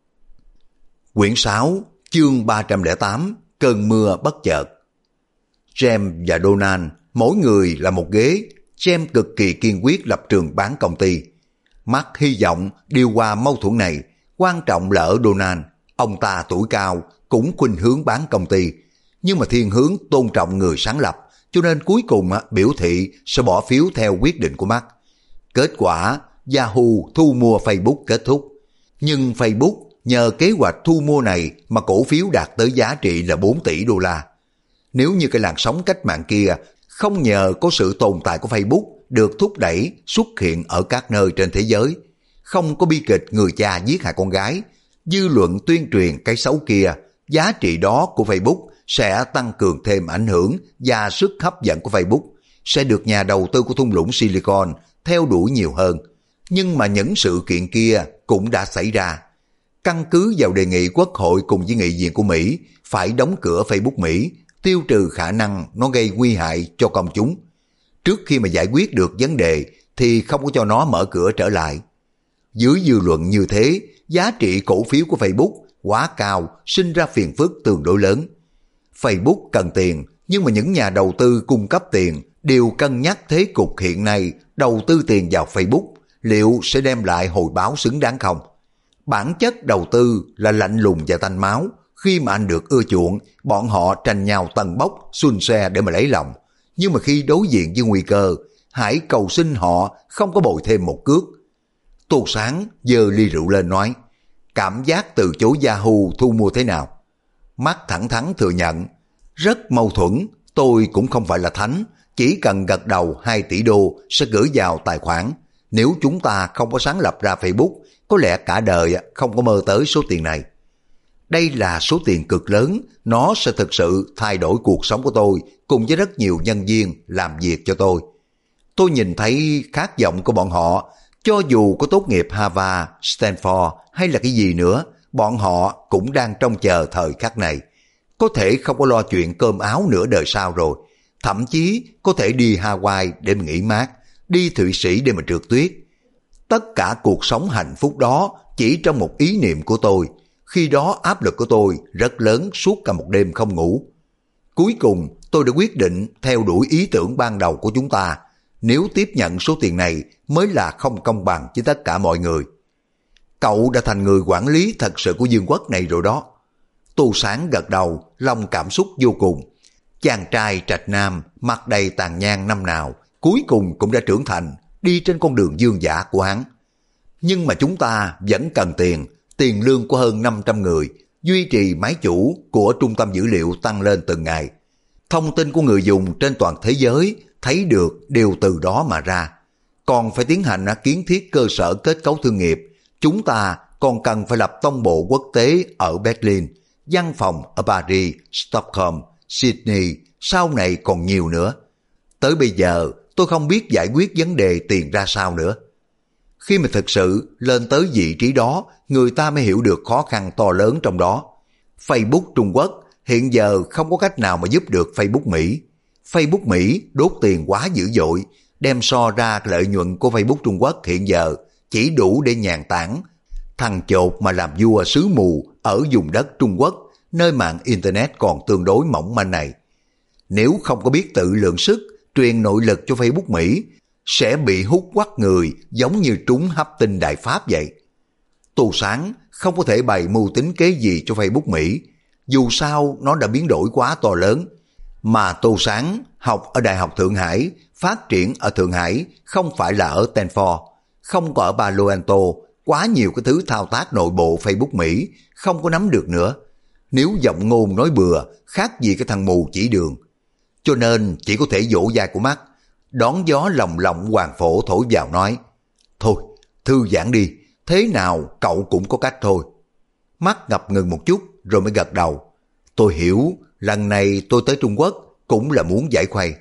Quyển 6, chương 308, cơn mưa bất chợt. James và Donald, mỗi người là một ghế. James cực kỳ kiên quyết lập trường bán công ty. Mark hy vọng điều hòa mâu thuẫn này, quan trọng là ở Donald. Ông ta tuổi cao, cũng khuynh hướng bán công ty, nhưng mà thiên hướng tôn trọng người sáng lập, cho nên cuối cùng biểu thị sẽ bỏ phiếu theo quyết định của Mark. Kết quả, Yahoo thu mua Facebook kết thúc. Nhưng Facebook nhờ kế hoạch thu mua này mà cổ phiếu đạt tới giá trị là 4 tỷ đô la. Nếu như cái làn sóng cách mạng kia không nhờ có sự tồn tại của Facebook được thúc đẩy xuất hiện ở các nơi trên thế giới, không có bi kịch người cha giết hại con gái, dư luận tuyên truyền cái xấu kia, giá trị đó của Facebook sẽ tăng cường thêm ảnh hưởng và sức hấp dẫn của Facebook, sẽ được nhà đầu tư của thung lũng Silicon theo đuổi nhiều hơn. Nhưng mà những sự kiện kia cũng đã xảy ra. Căn cứ vào đề nghị Quốc hội cùng với nghị viện của Mỹ phải đóng cửa Facebook Mỹ, tiêu trừ khả năng nó gây nguy hại cho công chúng. Trước khi mà giải quyết được vấn đề thì không có cho nó mở cửa trở lại. Dưới dư luận như thế, giá trị cổ phiếu của Facebook quá cao, sinh ra phiền phức tương đối lớn. Facebook cần tiền, nhưng mà những nhà đầu tư cung cấp tiền đều cân nhắc thế cục hiện nay đầu tư tiền vào Facebook liệu sẽ đem lại hồi báo xứng đáng không. Bản chất đầu tư là lạnh lùng và tanh máu, khi mà anh được ưa chuộng, bọn họ tranh nhau tần bốc, xuân xe để mà lấy lòng. Nhưng mà khi đối diện với nguy cơ, hãy cầu xin họ không có bồi thêm một cước. Tô Sáng giơ ly rượu lên nói, cảm giác từ chối Yahoo thu mua thế nào? Mắt thẳng thắn thừa nhận, rất mâu thuẫn, tôi cũng không phải là thánh, chỉ cần gật đầu 2 tỷ đô sẽ gửi vào tài khoản. Nếu chúng ta không có sáng lập ra Facebook, có lẽ cả đời không có mơ tới số tiền này. Đây là số tiền cực lớn, nó sẽ thực sự thay đổi cuộc sống của tôi cùng với rất nhiều nhân viên làm việc cho tôi. Tôi nhìn thấy khát vọng của bọn họ, cho dù có tốt nghiệp Harvard, Stanford hay là cái gì nữa, bọn họ cũng đang trông chờ thời khắc này. Có thể không có lo chuyện cơm áo nửa đời sau rồi, thậm chí có thể đi Hawaii để mà nghỉ mát, đi Thụy Sĩ để mà trượt tuyết. Tất cả cuộc sống hạnh phúc đó chỉ trong một ý niệm của tôi. Khi đó áp lực của tôi rất lớn suốt cả một đêm không ngủ. Cuối cùng tôi đã quyết định theo đuổi ý tưởng ban đầu của chúng ta. Nếu tiếp nhận số tiền này mới là không công bằng với tất cả mọi người. Cậu đã thành người quản lý thật sự của Dương Quốc này rồi đó. Tô Sáng gật đầu, lòng cảm xúc vô cùng. Chàng trai trạch nam, mặt đầy tàn nhang năm nào, cuối cùng cũng đã trưởng thành, đi trên con đường dương dã của hắn. Nhưng mà chúng ta vẫn cần tiền lương của hơn 500 người, duy trì máy chủ của trung tâm dữ liệu tăng lên từng ngày. Thông tin của người dùng trên toàn thế giới thấy được đều từ đó mà ra. Còn phải tiến hành kiến thiết cơ sở kết cấu thương nghiệp, chúng ta còn cần phải lập tông bộ quốc tế ở Berlin, văn phòng ở Paris, Stockholm, Sydney, sau này còn nhiều nữa. Tới bây giờ tôi không biết giải quyết vấn đề tiền ra sao nữa. Khi mà thực sự lên tới vị trí đó, người ta mới hiểu được khó khăn to lớn trong đó. Facebook Trung Quốc hiện giờ không có cách nào mà giúp được Facebook Mỹ. Facebook Mỹ đốt tiền quá dữ dội, đem so ra lợi nhuận của Facebook Trung Quốc hiện giờ chỉ đủ để nhàn tản. Thằng chột mà làm vua xứ mù ở vùng đất Trung Quốc, nơi mạng Internet còn tương đối mỏng manh này. Nếu không có biết tự lượng sức, truyền nội lực cho Facebook Mỹ, sẽ bị hút quắt người giống như trúng hấp tinh đại pháp vậy. Tô Sáng không có thể bày mưu tính kế gì cho Facebook Mỹ, dù sao nó đã biến đổi quá to lớn. Mà Tô Sáng học ở Đại học Thượng Hải, phát triển ở Thượng Hải, không phải là ở Stanford, không có ở Palo Alto, quá nhiều cái thứ thao tác nội bộ Facebook Mỹ, không có nắm được nữa. Nếu giọng ngôn nói bừa, khác gì cái thằng mù chỉ đường. Cho nên chỉ có thể vỗ vai của mắt, đón gió lồng lộng hoàng phổ thổi vào nói, thôi, thư giãn đi, thế nào cậu cũng có cách thôi. Mắt ngập ngừng một chút rồi mới gật đầu. Tôi hiểu, lần này tôi tới Trung Quốc cũng là muốn giải khuây.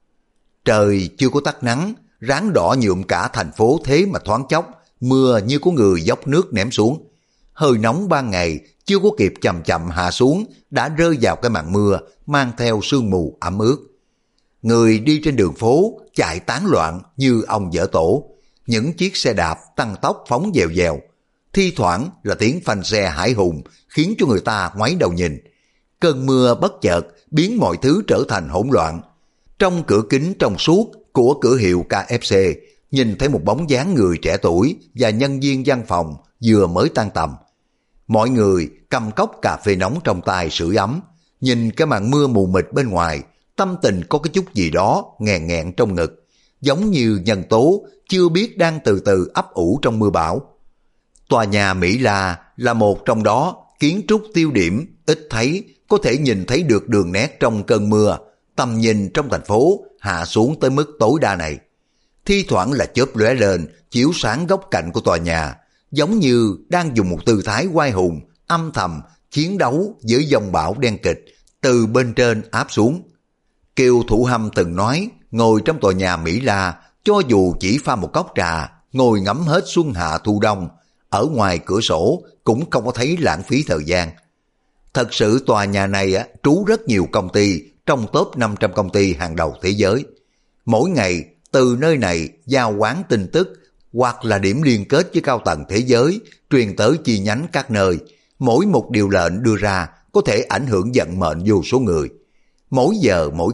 Trời chưa có tắt nắng, ráng đỏ nhuộm cả thành phố thế mà thoáng chốc, mưa như có người dốc nước ném xuống. Hơi nóng ban ngày chưa có kịp chậm chậm hạ xuống, đã rơi vào cái màn mưa mang theo sương mù ẩm ướt. Người đi trên đường phố chạy tán loạn như ông dở tổ. Những chiếc xe đạp tăng tốc phóng dèo dèo. Thi thoảng là tiếng phanh xe hải hùng khiến cho người ta ngoáy đầu nhìn. Cơn mưa bất chợt biến mọi thứ trở thành hỗn loạn. Trong cửa kính trong suốt của cửa hiệu KFC, nhìn thấy một bóng dáng người trẻ tuổi và nhân viên văn phòng vừa mới tan tầm. Mọi người cầm cốc cà phê nóng trong tay sưởi ấm, nhìn cái màn mưa mù mịt bên ngoài, tâm tình có cái chút gì đó nghẹn nghẹn trong ngực, giống như nhân tố chưa biết đang từ từ ấp ủ trong mưa bão. Tòa nhà Mỹ La là một trong đó, kiến trúc tiêu điểm, ít thấy, có thể nhìn thấy được đường nét trong cơn mưa, tầm nhìn trong thành phố hạ xuống tới mức tối đa này. Thi thoảng là chớp lóe lên, chiếu sáng góc cạnh của tòa nhà, giống như đang dùng một tư thái oai hùng, âm thầm, chiến đấu với dòng bão đen kịch, từ bên trên áp xuống. Kiều Thủ Hâm từng nói, ngồi trong tòa nhà Mỹ La, cho dù chỉ pha một cốc trà, ngồi ngắm hết xuân hạ thu đông, ở ngoài cửa sổ cũng không có thấy lãng phí thời gian. Thật sự tòa nhà này trú rất nhiều công ty trong top 500 công ty hàng đầu thế giới. Mỗi ngày từ nơi này giao quán tin tức hoặc là điểm liên kết với cao tầng thế giới truyền tới chi nhánh các nơi. Mỗi một điều lệnh đưa ra có thể ảnh hưởng vận mệnh vô số người. Mỗi giờ mỗi khắc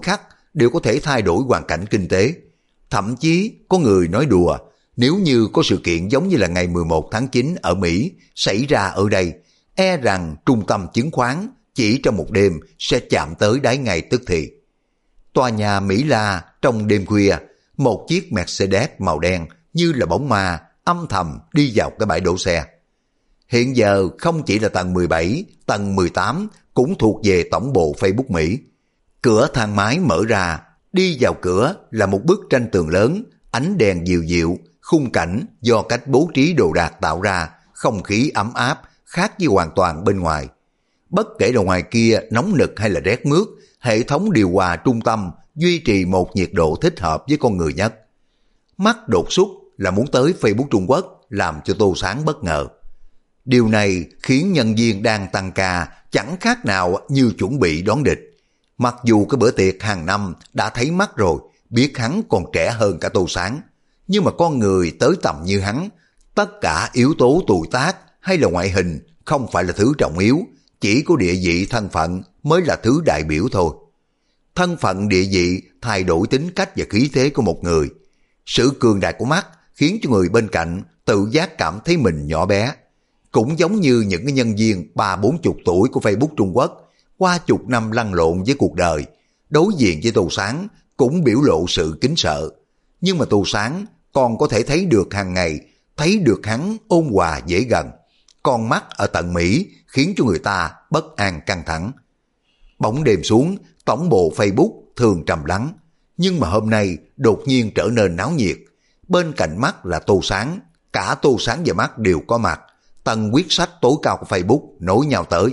đều có thể thay đổi hoàn cảnh kinh tế. Thậm chí có người nói đùa, nếu như có sự kiện giống như là ngày 11 tháng 9 ở Mỹ xảy ra ở đây, e rằng trung tâm chứng khoán chỉ trong một đêm sẽ chạm tới đáy ngay tức thì. Tòa nhà Mỹ La trong đêm khuya, một chiếc Mercedes màu đen như là bóng ma âm thầm đi vào cái bãi đổ xe. Hiện giờ không chỉ là tầng 17, tầng 18 cũng thuộc về tổng bộ Facebook Mỹ. Cửa thang máy mở ra, đi vào cửa là một bức tranh tường lớn, ánh đèn dịu dịu, khung cảnh do cách bố trí đồ đạc tạo ra, không khí ấm áp, khác với hoàn toàn bên ngoài. Bất kể là ngoài kia nóng nực hay là rét mướt, hệ thống điều hòa trung tâm duy trì một nhiệt độ thích hợp với con người nhất. Mắt đột xuất là muốn tới Facebook Trung Quốc làm cho Tô Sáng bất ngờ. Điều này khiến nhân viên đang tăng ca chẳng khác nào như chuẩn bị đón địch. Mặc dù cái bữa tiệc hàng năm đã thấy mắt rồi, biết hắn còn trẻ hơn cả Tô Sáng, nhưng mà con người tới tầm như hắn, tất cả yếu tố tuổi tác hay là ngoại hình không phải là thứ trọng yếu, chỉ có địa vị thân phận mới là thứ đại biểu thôi. Thân phận địa vị thay đổi tính cách và khí thế của một người. Sự cường đại của mắt khiến cho người bên cạnh tự giác cảm thấy mình nhỏ bé. Cũng giống như những cái nhân viên 30-40 tuổi của Facebook Trung Quốc, qua chục năm lăn lộn với cuộc đời, đối diện với Tô Sáng cũng biểu lộ sự kính sợ. Nhưng mà Tô Sáng còn có thể thấy được hàng ngày, thấy được hắn ôn hòa dễ gần. Con mắt ở tận Mỹ khiến cho người ta bất an căng thẳng. Bóng đêm xuống, tổng bộ Facebook thường trầm lắng, nhưng mà hôm nay đột nhiên trở nên náo nhiệt. Bên cạnh mắt là Tô Sáng, cả Tô Sáng và mắt đều có mặt. Tầng quyết sách tối cao của Facebook nối nhau tới.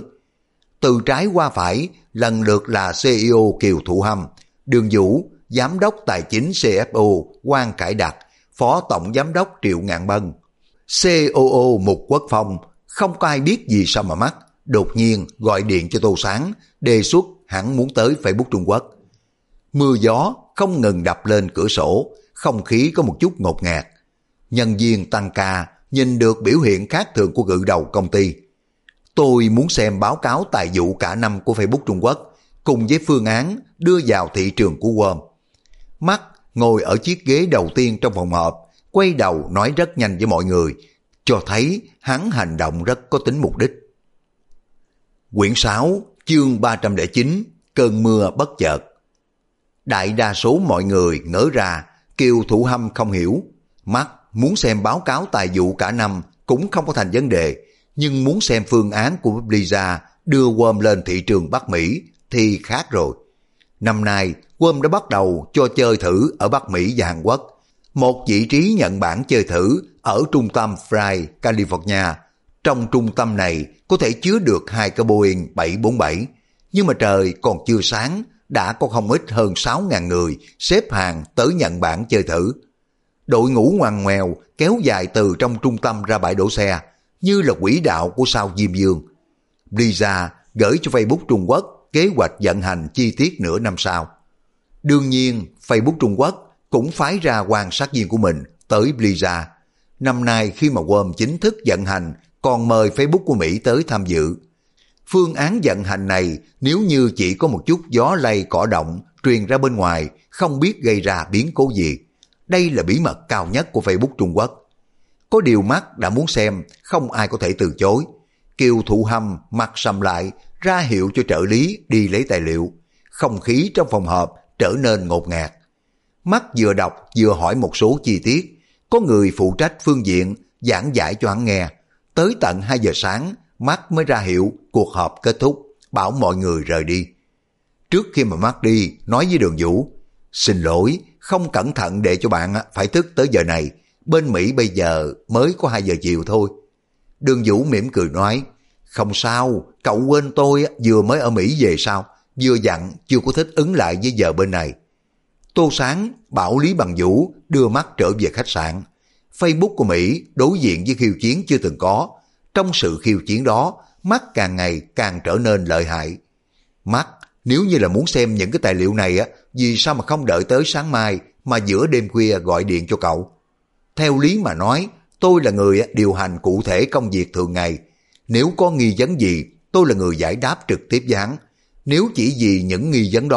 Từ trái qua phải, lần lượt là CEO Kiều Thụ Hâm, Đường Vũ, Giám đốc Tài chính CFO Quang Khải Đạt, Phó Tổng Giám đốc Triệu Ngạn Bân, COO Mục Quốc Phong. Không có ai biết gì sao mà mắt đột nhiên gọi điện cho Tô Sáng, đề xuất hắn muốn tới Facebook Trung Quốc. Mưa gió không ngừng đập lên cửa sổ, không khí có một chút ngột ngạt. Nhân viên tăng ca nhìn được biểu hiện khác thường của cự đầu công ty. Tôi muốn xem báo cáo tài vụ cả năm của Facebook Trung Quốc cùng với phương án đưa vào thị trường của Worm. Mắt ngồi ở chiếc ghế đầu tiên trong phòng họp, quay đầu nói rất nhanh với mọi người, cho thấy hắn hành động rất có tính mục đích. Quyển 6, chương 309, cơn mưa bất chợt. Đại đa số mọi người ngỡ ra Kiều Thụ Hâm không hiểu. Mắt muốn xem báo cáo tài vụ cả năm cũng không có thành vấn đề, nhưng muốn xem phương án của Blizzard đưa Worm lên thị trường Bắc Mỹ thì khác rồi. Năm nay, Worm đã bắt đầu cho chơi thử ở Bắc Mỹ và Hàn Quốc. Một vị trí nhận bản chơi thử ở trung tâm Fry, California. Trong trung tâm này có thể chứa được 2 cái Boeing 747, nhưng mà trời còn chưa sáng, đã có không ít hơn 6.000 người xếp hàng tới nhận bản chơi thử. Đội ngũ ngoằn ngoèo kéo dài từ trong trung tâm ra bãi đổ xe, như là quỹ đạo của sao Diêm Dương. Blizzard gửi cho Facebook Trung Quốc kế hoạch vận hành chi tiết nửa năm sau. Đương nhiên, Facebook Trung Quốc cũng phái ra quan sát viên của mình tới Blizzard. Năm nay khi mà Worm chính thức vận hành, còn mời Facebook của Mỹ tới tham dự. Phương án vận hành này nếu như chỉ có một chút gió lay cỏ động truyền ra bên ngoài, không biết gây ra biến cố gì. Đây là bí mật cao nhất của Facebook Trung Quốc. Có điều mắt đã muốn xem, không ai có thể từ chối. Kiều Thụ Hâm mặt sầm lại, ra hiệu cho trợ lý đi lấy tài liệu. Không khí trong phòng họp trở nên ngột ngạt. Mắt vừa đọc vừa hỏi một số chi tiết. Có người phụ trách phương diện giảng giải cho hắn nghe. Tới tận 2 giờ sáng, mắt mới ra hiệu cuộc họp kết thúc, bảo mọi người rời đi. Trước khi mà mắt đi, nói với Đường Vũ, xin lỗi, không cẩn thận để cho bạn phải thức tới giờ này. Bên Mỹ bây giờ mới có 2 giờ chiều thôi. Đường Vũ mỉm cười nói, không sao, cậu quên tôi vừa mới ở Mỹ về sao, vừa dặn chưa có thích ứng lại với giờ bên này. Tô Sáng bảo Lý Bằng Vũ đưa mắt trở về khách sạn. Facebook của Mỹ đối diện với khiêu chiến chưa từng có. Trong sự khiêu chiến đó, mắt càng ngày càng trở nên lợi hại. Mắt, nếu như là muốn xem những cái tài liệu này vì sao mà không đợi tới sáng mai mà giữa đêm khuya gọi điện cho cậu? Theo lý mà nói, tôi là người điều hành cụ thể công việc thường ngày. Nếu có nghi vấn gì, tôi là người giải đáp trực tiếp với hắn. Nếu chỉ vì những nghi vấn đó,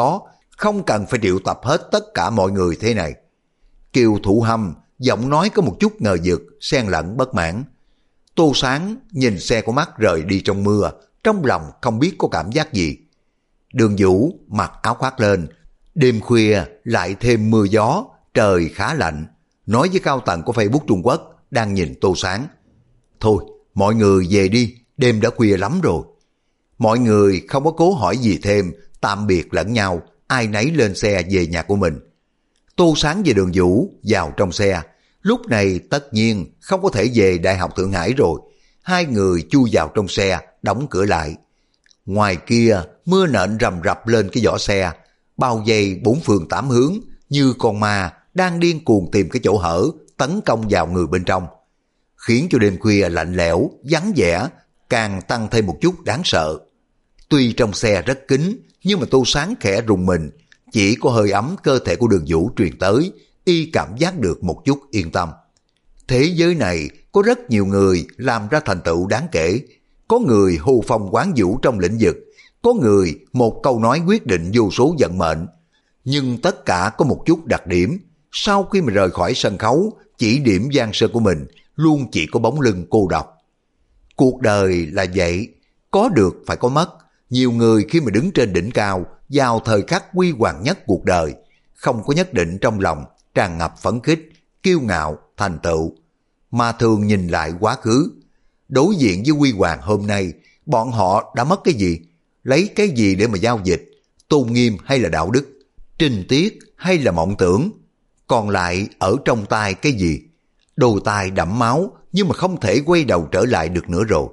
không cần phải triệu tập hết tất cả mọi người thế này. Kiều Thụ Hâm giọng nói có một chút ngờ vực, xen lẫn bất mãn. Tô Sáng nhìn xe của mắt rời đi trong mưa, trong lòng không biết có cảm giác gì. Đường Vũ mặc áo khoác lên, đêm khuya lại thêm mưa gió, trời khá lạnh, nói với cao tầng của Facebook Trung Quốc đang nhìn Tô Sáng. Thôi, mọi người về đi, đêm đã khuya lắm rồi. Mọi người không có cố hỏi gì thêm, tạm biệt lẫn nhau, ai nấy lên xe về nhà của mình. Tô Sáng và Đường Vũ vào trong xe. Lúc này tất nhiên không có thể về Đại học Thượng Hải rồi. Hai người chui vào trong xe, đóng cửa lại. Ngoài kia, mưa nện rầm rập lên cái vỏ xe, bao vây bốn phương tám hướng, như con ma đang điên cuồng tìm cái chỗ hở, tấn công vào người bên trong. Khiến cho đêm khuya lạnh lẽo, vắng vẻ, càng tăng thêm một chút đáng sợ. Tuy trong xe rất kín, nhưng mà Tô Sáng khẽ rùng mình, chỉ có hơi ấm cơ thể của Đường Vũ truyền tới, y cảm giác được một chút yên tâm. Thế giới này có rất nhiều người làm ra thành tựu đáng kể, có người hô phong hoán vũ trong lĩnh vực, có người một câu nói quyết định vô số vận mệnh. Nhưng tất cả có một chút đặc điểm, sau khi mà rời khỏi sân khấu, chỉ điểm giang sơn của mình luôn chỉ có bóng lưng cô độc. Cuộc đời là vậy, có được phải có mất. Nhiều người khi mà đứng trên đỉnh cao, vào thời khắc huy hoàng nhất cuộc đời, không có nhất định trong lòng tràn ngập phấn khích, kiêu ngạo, thành tựu, mà thường nhìn lại quá khứ. Đối diện với huy hoàng hôm nay, bọn họ đã mất cái gì? Lấy cái gì để mà giao dịch? Tôn nghiêm hay là đạo đức? Trinh tiết hay là mộng tưởng? Còn lại ở trong tay cái gì? Đôi tay đẫm máu nhưng mà không thể quay đầu trở lại được nữa rồi.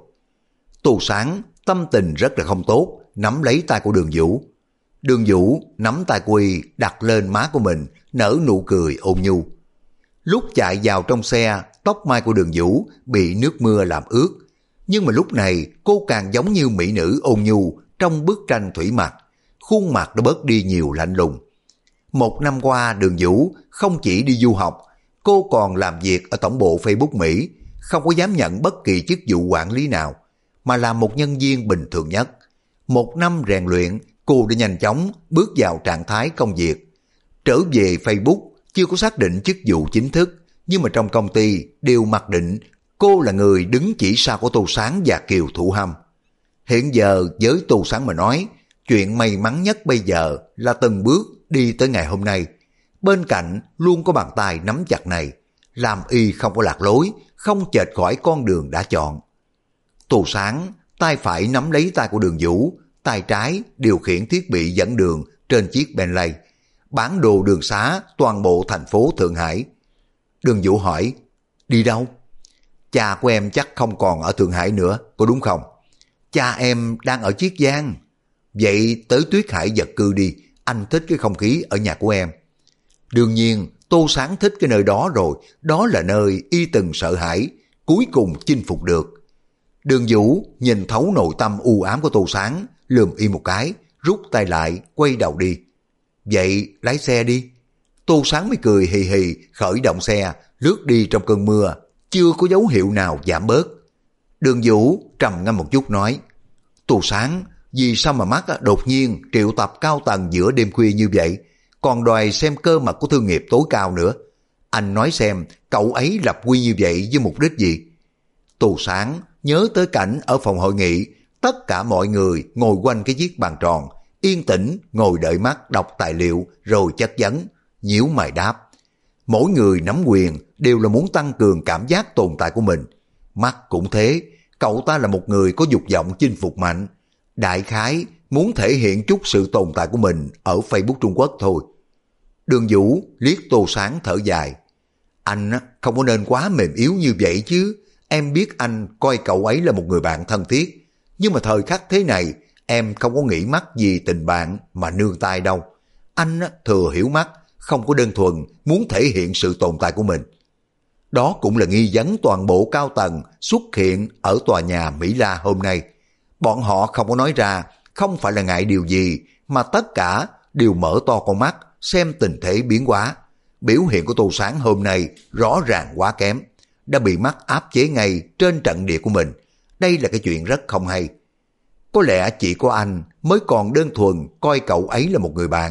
Tô Sáng tâm tình rất là không tốt, nắm lấy tay của Đường Vũ. Đường Vũ nắm tay của y đặt lên má của mình, nở nụ cười ôn nhu. Lúc chạy vào trong xe, tóc mai của Đường Vũ bị nước mưa làm ướt. Nhưng mà lúc này cô càng giống như mỹ nữ ôn nhu trong bức tranh thủy mặc. Khuôn mặt đã bớt đi nhiều lạnh lùng. Một năm qua Đường Vũ không chỉ đi du học, cô còn làm việc ở tổng bộ Facebook Mỹ, không có dám nhận bất kỳ chức vụ quản lý nào, mà là một nhân viên bình thường nhất. Một năm rèn luyện, cô đã nhanh chóng bước vào trạng thái công việc. Trở về Facebook, chưa có xác định chức vụ chính thức, nhưng mà trong công ty đều mặc định cô là người đứng chỉ sau của Tô Sáng và Kiều Thụ Hâm. Hiện giờ với Tô Sáng mà nói, chuyện may mắn nhất bây giờ là từng bước đi tới ngày hôm nay. Bên cạnh luôn có bàn tay nắm chặt này, làm y không có lạc lối, không chệch khỏi con đường đã chọn. Tô Sáng, tay phải nắm lấy tay của Đường Vũ, tay trái điều khiển thiết bị dẫn đường trên chiếc Bentley, bản đồ đường xá toàn bộ thành phố Thượng Hải. Đường Vũ hỏi, đi đâu? Cha của em chắc không còn ở Thượng Hải nữa, có đúng không? Cha em đang ở Chiết Giang. Vậy tới Tuyết Hải Vật Cư đi, anh thích cái không khí ở nhà của em. Đương nhiên, Tô Sáng thích cái nơi đó rồi, đó là nơi y từng sợ hãi, cuối cùng chinh phục được. Đường Vũ nhìn thấu nội tâm u ám của Tô Sáng, lườm y một cái, rút tay lại, quay đầu đi. Vậy lái xe đi. Tô Sáng mới cười hì hì, khởi động xe, lướt đi trong cơn mưa, chưa có dấu hiệu nào giảm bớt. Đường Vũ trầm ngâm một chút nói, Tô Sáng, vì sao mà mắt đột nhiên triệu tập cao tầng giữa đêm khuya như vậy, còn đòi xem cơ mật của thương nghiệp tối cao nữa. Anh nói xem, cậu ấy lập quy như vậy với mục đích gì? Tô Sáng nhớ tới cảnh ở phòng hội nghị, tất cả mọi người ngồi quanh cái chiếc bàn tròn, yên tĩnh ngồi đợi mắt đọc tài liệu rồi chất vấn, nhíu mày đáp. Mỗi người nắm quyền đều là muốn tăng cường cảm giác tồn tại của mình. Mắt cũng thế, cậu ta là một người có dục vọng chinh phục mạnh. Đại khái muốn thể hiện chút sự tồn tại của mình ở Facebook Trung Quốc thôi. Đường Vũ liếc Tô Sáng thở dài. Anh không có nên quá mềm yếu như vậy chứ. Em biết anh coi cậu ấy là một người bạn thân thiết. Nhưng mà thời khắc thế này, em không có nghĩ mắc gì tình bạn mà nương tay đâu. Anh thừa hiểu mắt, không có đơn thuần muốn thể hiện sự tồn tại của mình. Đó cũng là nghi vấn toàn bộ cao tầng xuất hiện ở tòa nhà Mỹ La hôm nay. Bọn họ không có nói ra, không phải là ngại điều gì, mà tất cả đều mở to con mắt, xem tình thế biến hóa. Biểu hiện của Tô Sáng hôm nay rõ ràng quá kém, đã bị mắt áp chế ngay trên trận địa của mình. Đây là cái chuyện rất không hay. Có lẽ chỉ có anh mới còn đơn thuần coi cậu ấy là một người bạn,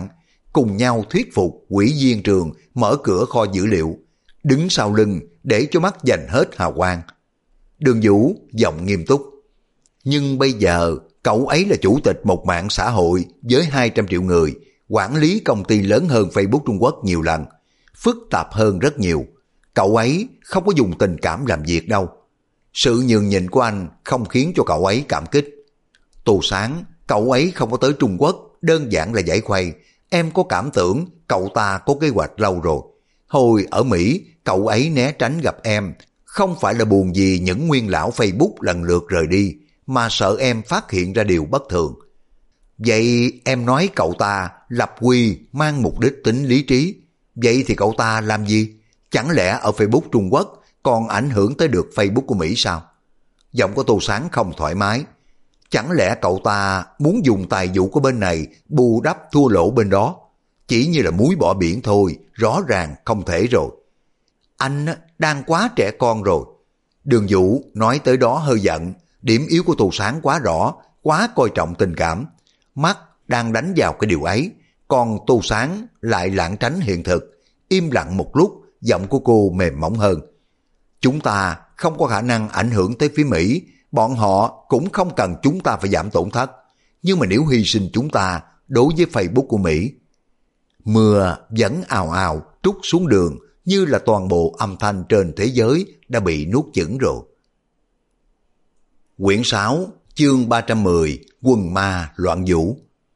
cùng nhau thuyết phục Quỹ Viên Trường mở cửa kho dữ liệu, đứng sau lưng để cho mắt dành hết hào quang. Đường Vũ giọng nghiêm túc. Nhưng bây giờ cậu ấy là chủ tịch một mạng xã hội với 200 triệu người, quản lý công ty lớn hơn Facebook Trung Quốc nhiều lần, phức tạp hơn rất nhiều. Cậu ấy không có dùng tình cảm làm việc đâu. Sự nhường nhịn của anh không khiến cho cậu ấy cảm kích. Tô Sáng, cậu ấy không có tới Trung Quốc đơn giản là giải khuây. Em có cảm tưởng cậu ta có kế hoạch lâu rồi. Hồi ở Mỹ, cậu ấy né tránh gặp em, không phải là buồn vì những nguyên lão Facebook lần lượt rời đi, mà sợ em phát hiện ra điều bất thường. Vậy em nói cậu ta lập quy mang mục đích tính lý trí. Vậy thì cậu ta làm gì? Chẳng lẽ ở Facebook Trung Quốc còn ảnh hưởng tới được Facebook của Mỹ sao? Giọng của Tô Sáng không thoải mái. Chẳng lẽ cậu ta muốn dùng tài vụ của bên này bù đắp thua lỗ bên đó? Chỉ như là muối bỏ biển thôi, rõ ràng không thể rồi. Anh đang quá trẻ con rồi. Đường Vũ nói tới đó hơi giận. Điểm yếu của Tô Sáng quá rõ, quá coi trọng tình cảm. Mắt đang đánh vào cái điều ấy, còn Tô Sáng lại lảng tránh hiện thực. Im lặng một lúc, giọng của cô mềm mỏng hơn. Chúng ta không có khả năng ảnh hưởng tới phía Mỹ, bọn họ cũng không cần chúng ta phải giảm tổn thất. Nhưng mà nếu hy sinh chúng ta đối với Facebook của Mỹ. Mưa vẫn ào ào trút xuống đường như là toàn bộ âm thanh trên thế giới đã bị nuốt chửng rồi. Quyển 6, chương 310, Quân ma loạn vũ.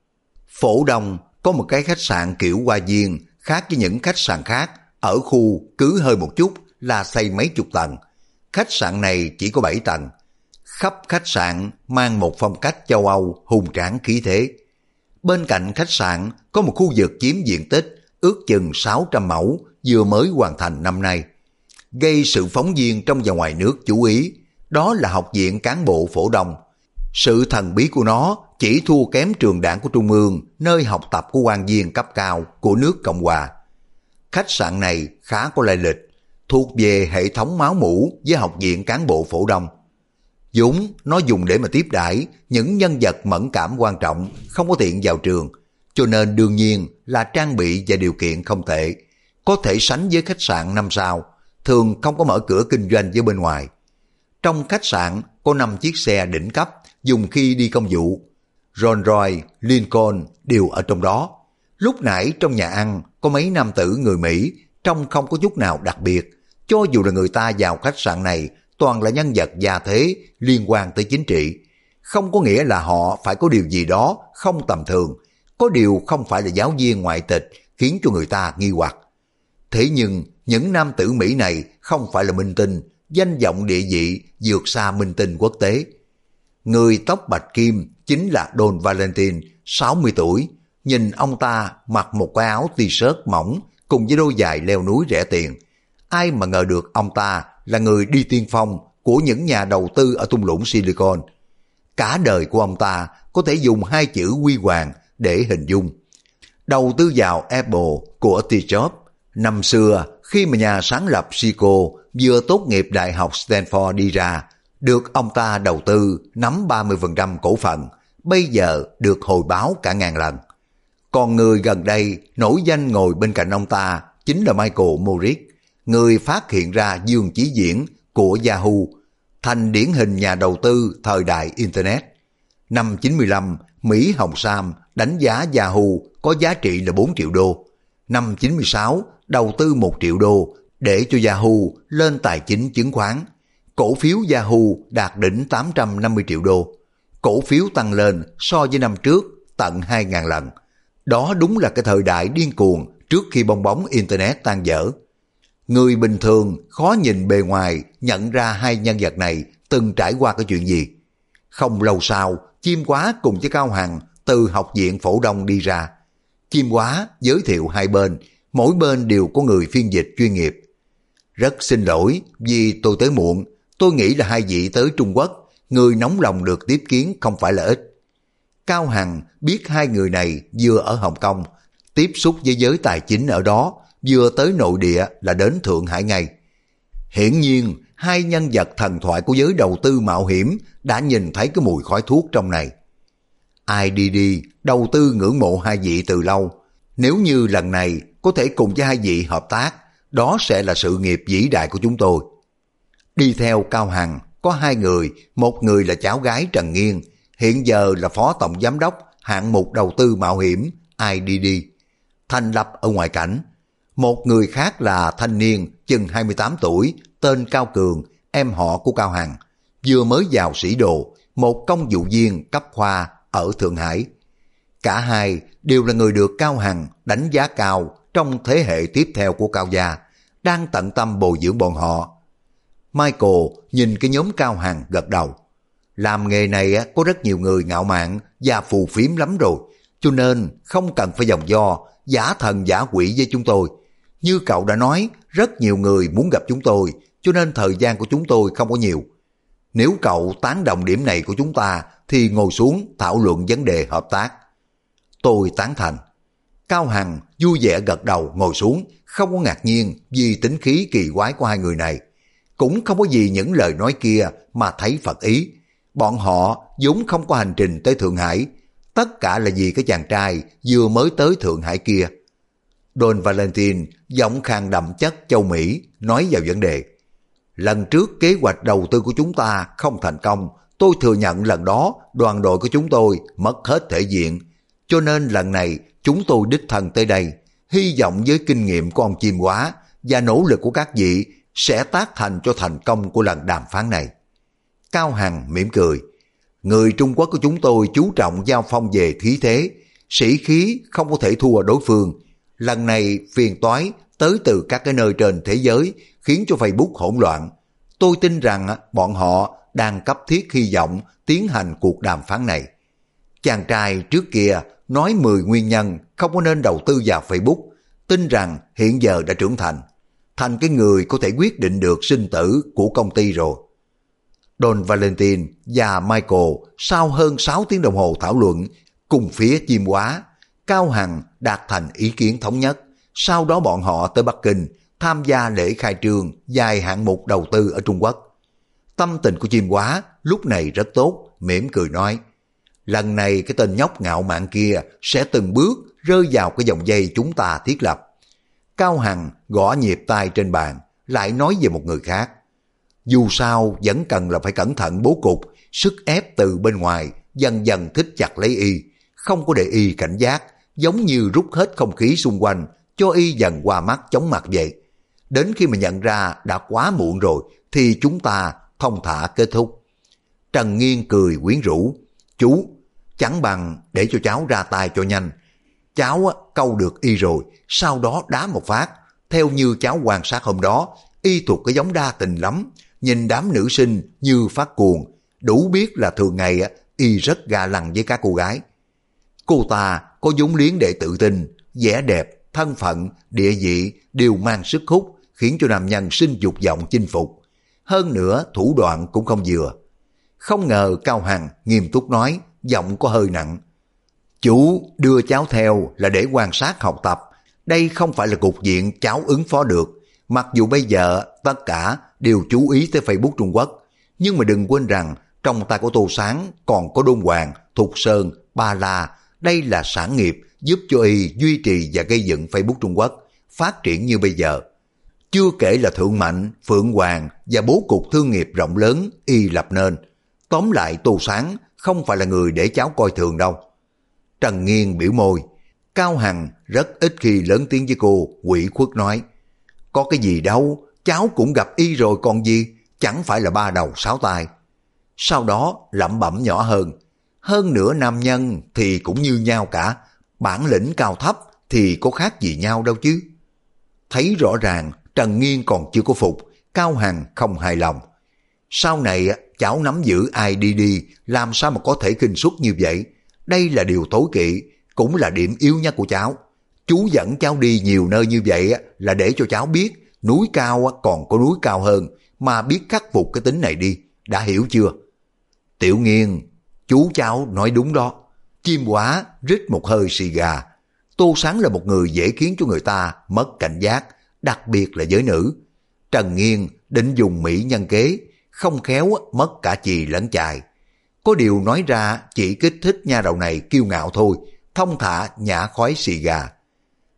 Phổ Đông có một cái khách sạn kiểu hoa viên khác với những khách sạn khác, ở khu cứ hơi một chút là xây mấy chục tầng. Khách sạn này chỉ có 7 tầng. Khắp khách sạn mang một phong cách châu Âu hùng tráng khí thế. Bên cạnh khách sạn có một khu vực chiếm diện tích ước chừng 600 mẫu vừa mới hoàn thành năm nay. Gây sự phóng viên trong và ngoài nước chú ý, đó là Học viện Cán bộ Phổ Đông. Sự thần bí của nó chỉ thua kém trường đảng của Trung ương, nơi học tập của quan viên cấp cao của nước Cộng Hòa. Khách sạn này khá có lai lịch, thuộc về hệ thống máu mủ với Học viện Cán bộ Phổ Đông. Vốn nó dùng để mà tiếp đãi những nhân vật mẫn cảm quan trọng không có tiện vào trường, cho nên đương nhiên là trang bị và điều kiện không tệ, có thể sánh với khách sạn 5 sao, thường không có mở cửa kinh doanh với bên ngoài. Trong khách sạn có 5 chiếc xe đỉnh cấp dùng khi đi công vụ, Rolls Royce, Lincoln đều ở trong đó. Lúc nãy trong nhà ăn có mấy nam tử người Mỹ, trông không có chút nào đặc biệt, cho dù là người ta vào khách sạn này toàn là nhân vật gia thế liên quan tới chính trị. Không có nghĩa là họ phải có điều gì đó không tầm thường, có điều không phải là giáo viên ngoại tịch khiến cho người ta nghi hoặc. Thế nhưng những nam tử Mỹ này không phải là minh tinh, danh vọng địa vị vượt xa minh tinh quốc tế. Người tóc bạch kim chính là Don Valentine, 60 tuổi. Nhìn ông ta mặc một cái áo t-shirt mỏng cùng với đôi giày leo núi rẻ tiền. Ai mà ngờ được ông ta là người đi tiên phong của những nhà đầu tư ở thung lũng Silicon. Cả đời của ông ta có thể dùng 2 chữ huy hoàng để hình dung. Đầu tư vào Apple của Steve Jobs. Năm xưa khi mà nhà sáng lập Cisco vừa tốt nghiệp Đại học Stanford đi ra, được ông ta đầu tư nắm 30% cổ phần, bây giờ được hồi báo cả ngàn lần. Còn người gần đây nổi danh ngồi bên cạnh ông ta chính là Michael Moritz, người phát hiện ra Dương Chí Diễn của Yahoo, thành điển hình nhà đầu tư thời đại Internet. Năm 95, Mỹ Hồng Sam đánh giá Yahoo có giá trị là 4 triệu đô. Năm 96, đầu tư 1 triệu đô để cho Yahoo lên tài chính chứng khoán. Cổ phiếu Yahoo đạt đỉnh 850 triệu đô. Cổ phiếu tăng lên so với năm trước tận 2.000 lần. Đó đúng là cái thời đại điên cuồng trước khi bong bóng Internet tan vỡ. Người bình thường khó nhìn bề ngoài nhận ra hai nhân vật này từng trải qua cái chuyện gì. Không lâu sau, Chiêm Hóa cùng với Cao Hằng từ Học viện Phổ Đông đi ra. Chiêm Hóa giới thiệu hai bên, mỗi bên đều có người phiên dịch chuyên nghiệp. Rất xin lỗi vì tôi tới muộn, tôi nghĩ là hai vị tới Trung Quốc, người nóng lòng được tiếp kiến không phải là ít. Cao Hằng biết hai người này vừa ở Hồng Kông, tiếp xúc với giới tài chính ở đó, vừa tới nội địa là đến Thượng Hải ngay. Hiển nhiên, hai nhân vật thần thoại của giới đầu tư mạo hiểm đã nhìn thấy cái mùi khói thuốc trong này. IDD đầu tư ngưỡng mộ hai vị từ lâu, Nếu như lần này có thể cùng với hai vị hợp tác, đó sẽ là sự nghiệp vĩ đại của chúng tôi. Đi theo Cao Hằng có hai người, một người là cháu gái Trần Nghiên, hiện giờ là phó tổng giám đốc hạng mục đầu tư mạo hiểm IDD, thành lập ở ngoại cảnh. Một người khác là thanh niên chừng 28 tuổi, tên Cao Cường, em họ của Cao Hằng, vừa mới vào sĩ đồ, một công vụ viên cấp khoa ở Thượng Hải. Cả hai đều là người được Cao Hằng đánh giá cao trong thế hệ tiếp theo của Cao gia, đang tận tâm bồi dưỡng bọn họ. Michael nhìn cái nhóm Cao Hằng gật đầu. Làm nghề này có rất nhiều người ngạo mạn và phù phiếm lắm rồi, cho nên không cần phải vòng vo, giả thần giả quỷ với chúng tôi. Như cậu đã nói, rất nhiều người muốn gặp chúng tôi, cho nên thời gian của chúng tôi không có nhiều. Nếu cậu tán đồng điểm này của chúng ta, thì ngồi xuống thảo luận vấn đề hợp tác. Tôi tán thành. Cao Hằng vui vẻ gật đầu ngồi xuống, không có ngạc nhiên vì tính khí kỳ quái của hai người này. Cũng không có gì những lời nói kia mà thấy phật ý. Bọn họ vốn không có hành trình tới Thượng Hải, tất cả là vì cái chàng trai vừa mới tới Thượng Hải kia. Don Valentine giọng khàn đậm chất châu Mỹ nói vào vấn đề. Lần trước kế hoạch đầu tư của chúng ta không thành công, tôi thừa nhận lần đó đoàn đội của chúng tôi mất hết thể diện, cho nên lần này chúng tôi đích thân tới đây, hy vọng với kinh nghiệm của ông Chim Hóa và nỗ lực của các vị sẽ tác thành cho thành công của lần đàm phán này. Cao Hằng mỉm cười. Người Trung Quốc của chúng tôi chú trọng giao phong về khí thế, sĩ khí không có thể thua đối phương. Lần này phiền toái tới từ các cái nơi trên thế giới khiến cho Facebook hỗn loạn. Tôi tin rằng bọn họ đang cấp thiết hy vọng tiến hành cuộc đàm phán này. Chàng trai trước kia nói 10 nguyên nhân không có nên đầu tư vào Facebook, tin rằng hiện giờ đã trưởng thành cái người có thể quyết định được sinh tử của công ty rồi. Don Valentine và Michael sau hơn 6 tiếng đồng hồ thảo luận cùng phía Chim Hóa, Cao Hằng đạt thành ý kiến thống nhất. Sau đó bọn họ tới Bắc Kinh tham gia lễ khai trương vài hạng mục đầu tư ở Trung Quốc. Tâm tình của Chim Hóa lúc này rất tốt, mỉm cười nói, lần này cái tên nhóc ngạo mạn kia sẽ từng bước rơi vào cái vòng dây chúng ta thiết lập. Cao Hằng gõ nhịp tay trên bàn, lại nói về một người khác. Dù sao vẫn cần là phải cẩn thận bố cục, sức ép từ bên ngoài dần dần thích chặt lấy y, không có để y cảnh giác, giống như rút hết không khí xung quanh, cho y dần qua mắt chóng mặt vậy. Đến khi mà nhận ra đã quá muộn rồi, thì chúng ta thông thả kết thúc. Trần Nghiên cười quyến rũ. Chú, chẳng bằng để cho cháu ra tay cho nhanh. Cháu câu được y rồi, sau đó đá một phát. Theo như cháu quan sát hôm đó, y thuộc cái giống đa tình lắm. Nhìn đám nữ sinh như phát cuồng, đủ biết là thường ngày y rất ga lăng với các cô gái. Cô ta có vốn liếng để tự tin, vẻ đẹp, thân phận, địa vị đều mang sức hút, khiến cho nam nhân sinh dục vọng chinh phục. Hơn nữa thủ đoạn cũng không vừa. Không ngờ Cao Hằng nghiêm túc nói, giọng có hơi nặng. Chú đưa cháu theo là để quan sát học tập, đây không phải là cục diện cháu ứng phó được. Mặc dù bây giờ tất cả đều chú ý tới Facebook Trung Quốc, nhưng mà đừng quên rằng trong tay của Tô Sáng còn có Đôn Hoàng, Thục Sơn, Ba La. Đây là sản nghiệp giúp cho y duy trì và gây dựng Facebook Trung Quốc phát triển như bây giờ. Chưa kể là Thượng Mạnh, Phượng Hoàng và bố cục thương nghiệp rộng lớn y lập nên. Tóm lại Tô Sáng không phải là người để cháu coi thường đâu. Trần Nghiên biểu môi. Cao Hằng rất ít khi lớn tiếng với cô, ủy khuất nói. Có cái gì đâu, cháu cũng gặp y rồi còn gì, chẳng phải là ba đầu sáu tai. Sau đó lẩm bẩm nhỏ hơn. Hơn nữa nam nhân thì cũng như nhau cả, bản lĩnh cao thấp thì có khác gì nhau đâu chứ. Thấy rõ ràng Trần Nghiên còn chưa có phục, Cao Hằng không hài lòng. Sau này cháu nắm giữ IDD, làm sao mà có thể khinh suất như vậy? Đây là điều tối kỵ, cũng là điểm yếu nhất của cháu. Chú dẫn cháu đi nhiều nơi như vậy là để cho cháu biết núi cao còn có núi cao hơn, mà biết khắc phục cái tính này đi, đã hiểu chưa? Tiểu Nghiên, chú cháu nói đúng đó. Chim Hóa rít một hơi xì gà. Tô Sáng là một người dễ khiến cho người ta mất cảnh giác, đặc biệt là giới nữ. Trần Nghiên định dùng mỹ nhân kế, không khéo mất cả chì lẫn chài. Có điều nói ra chỉ kích thích nha đầu này kiêu ngạo thôi, thông thả nhả khói xì gà.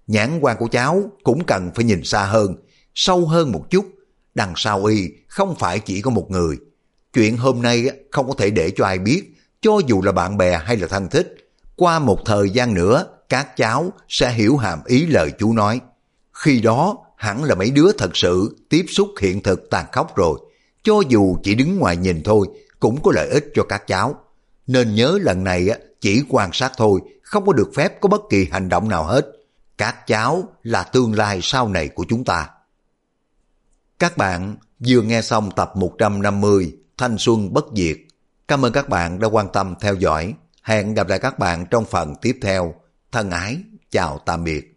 Nhãn quan của cháu cũng cần phải nhìn xa hơn, sâu hơn một chút. Đằng sau y không phải chỉ có một người. Chuyện hôm nay không có thể để cho ai biết, cho dù là bạn bè hay là thân thích. Qua một thời gian nữa, các cháu sẽ hiểu hàm ý lời chú nói. Khi đó, hẳn là mấy đứa thật sự tiếp xúc hiện thực tàn khốc rồi. Cho dù chỉ đứng ngoài nhìn thôi, cũng có lợi ích cho các cháu. Nên nhớ lần này chỉ quan sát thôi, không có được phép có bất kỳ hành động nào hết. Các cháu là tương lai sau này của chúng ta. Các bạn vừa nghe xong tập 150 Thanh Xuân Bất Diệt. Cảm ơn các bạn đã quan tâm theo dõi. Hẹn gặp lại các bạn trong phần tiếp theo. Thân ái, chào tạm biệt.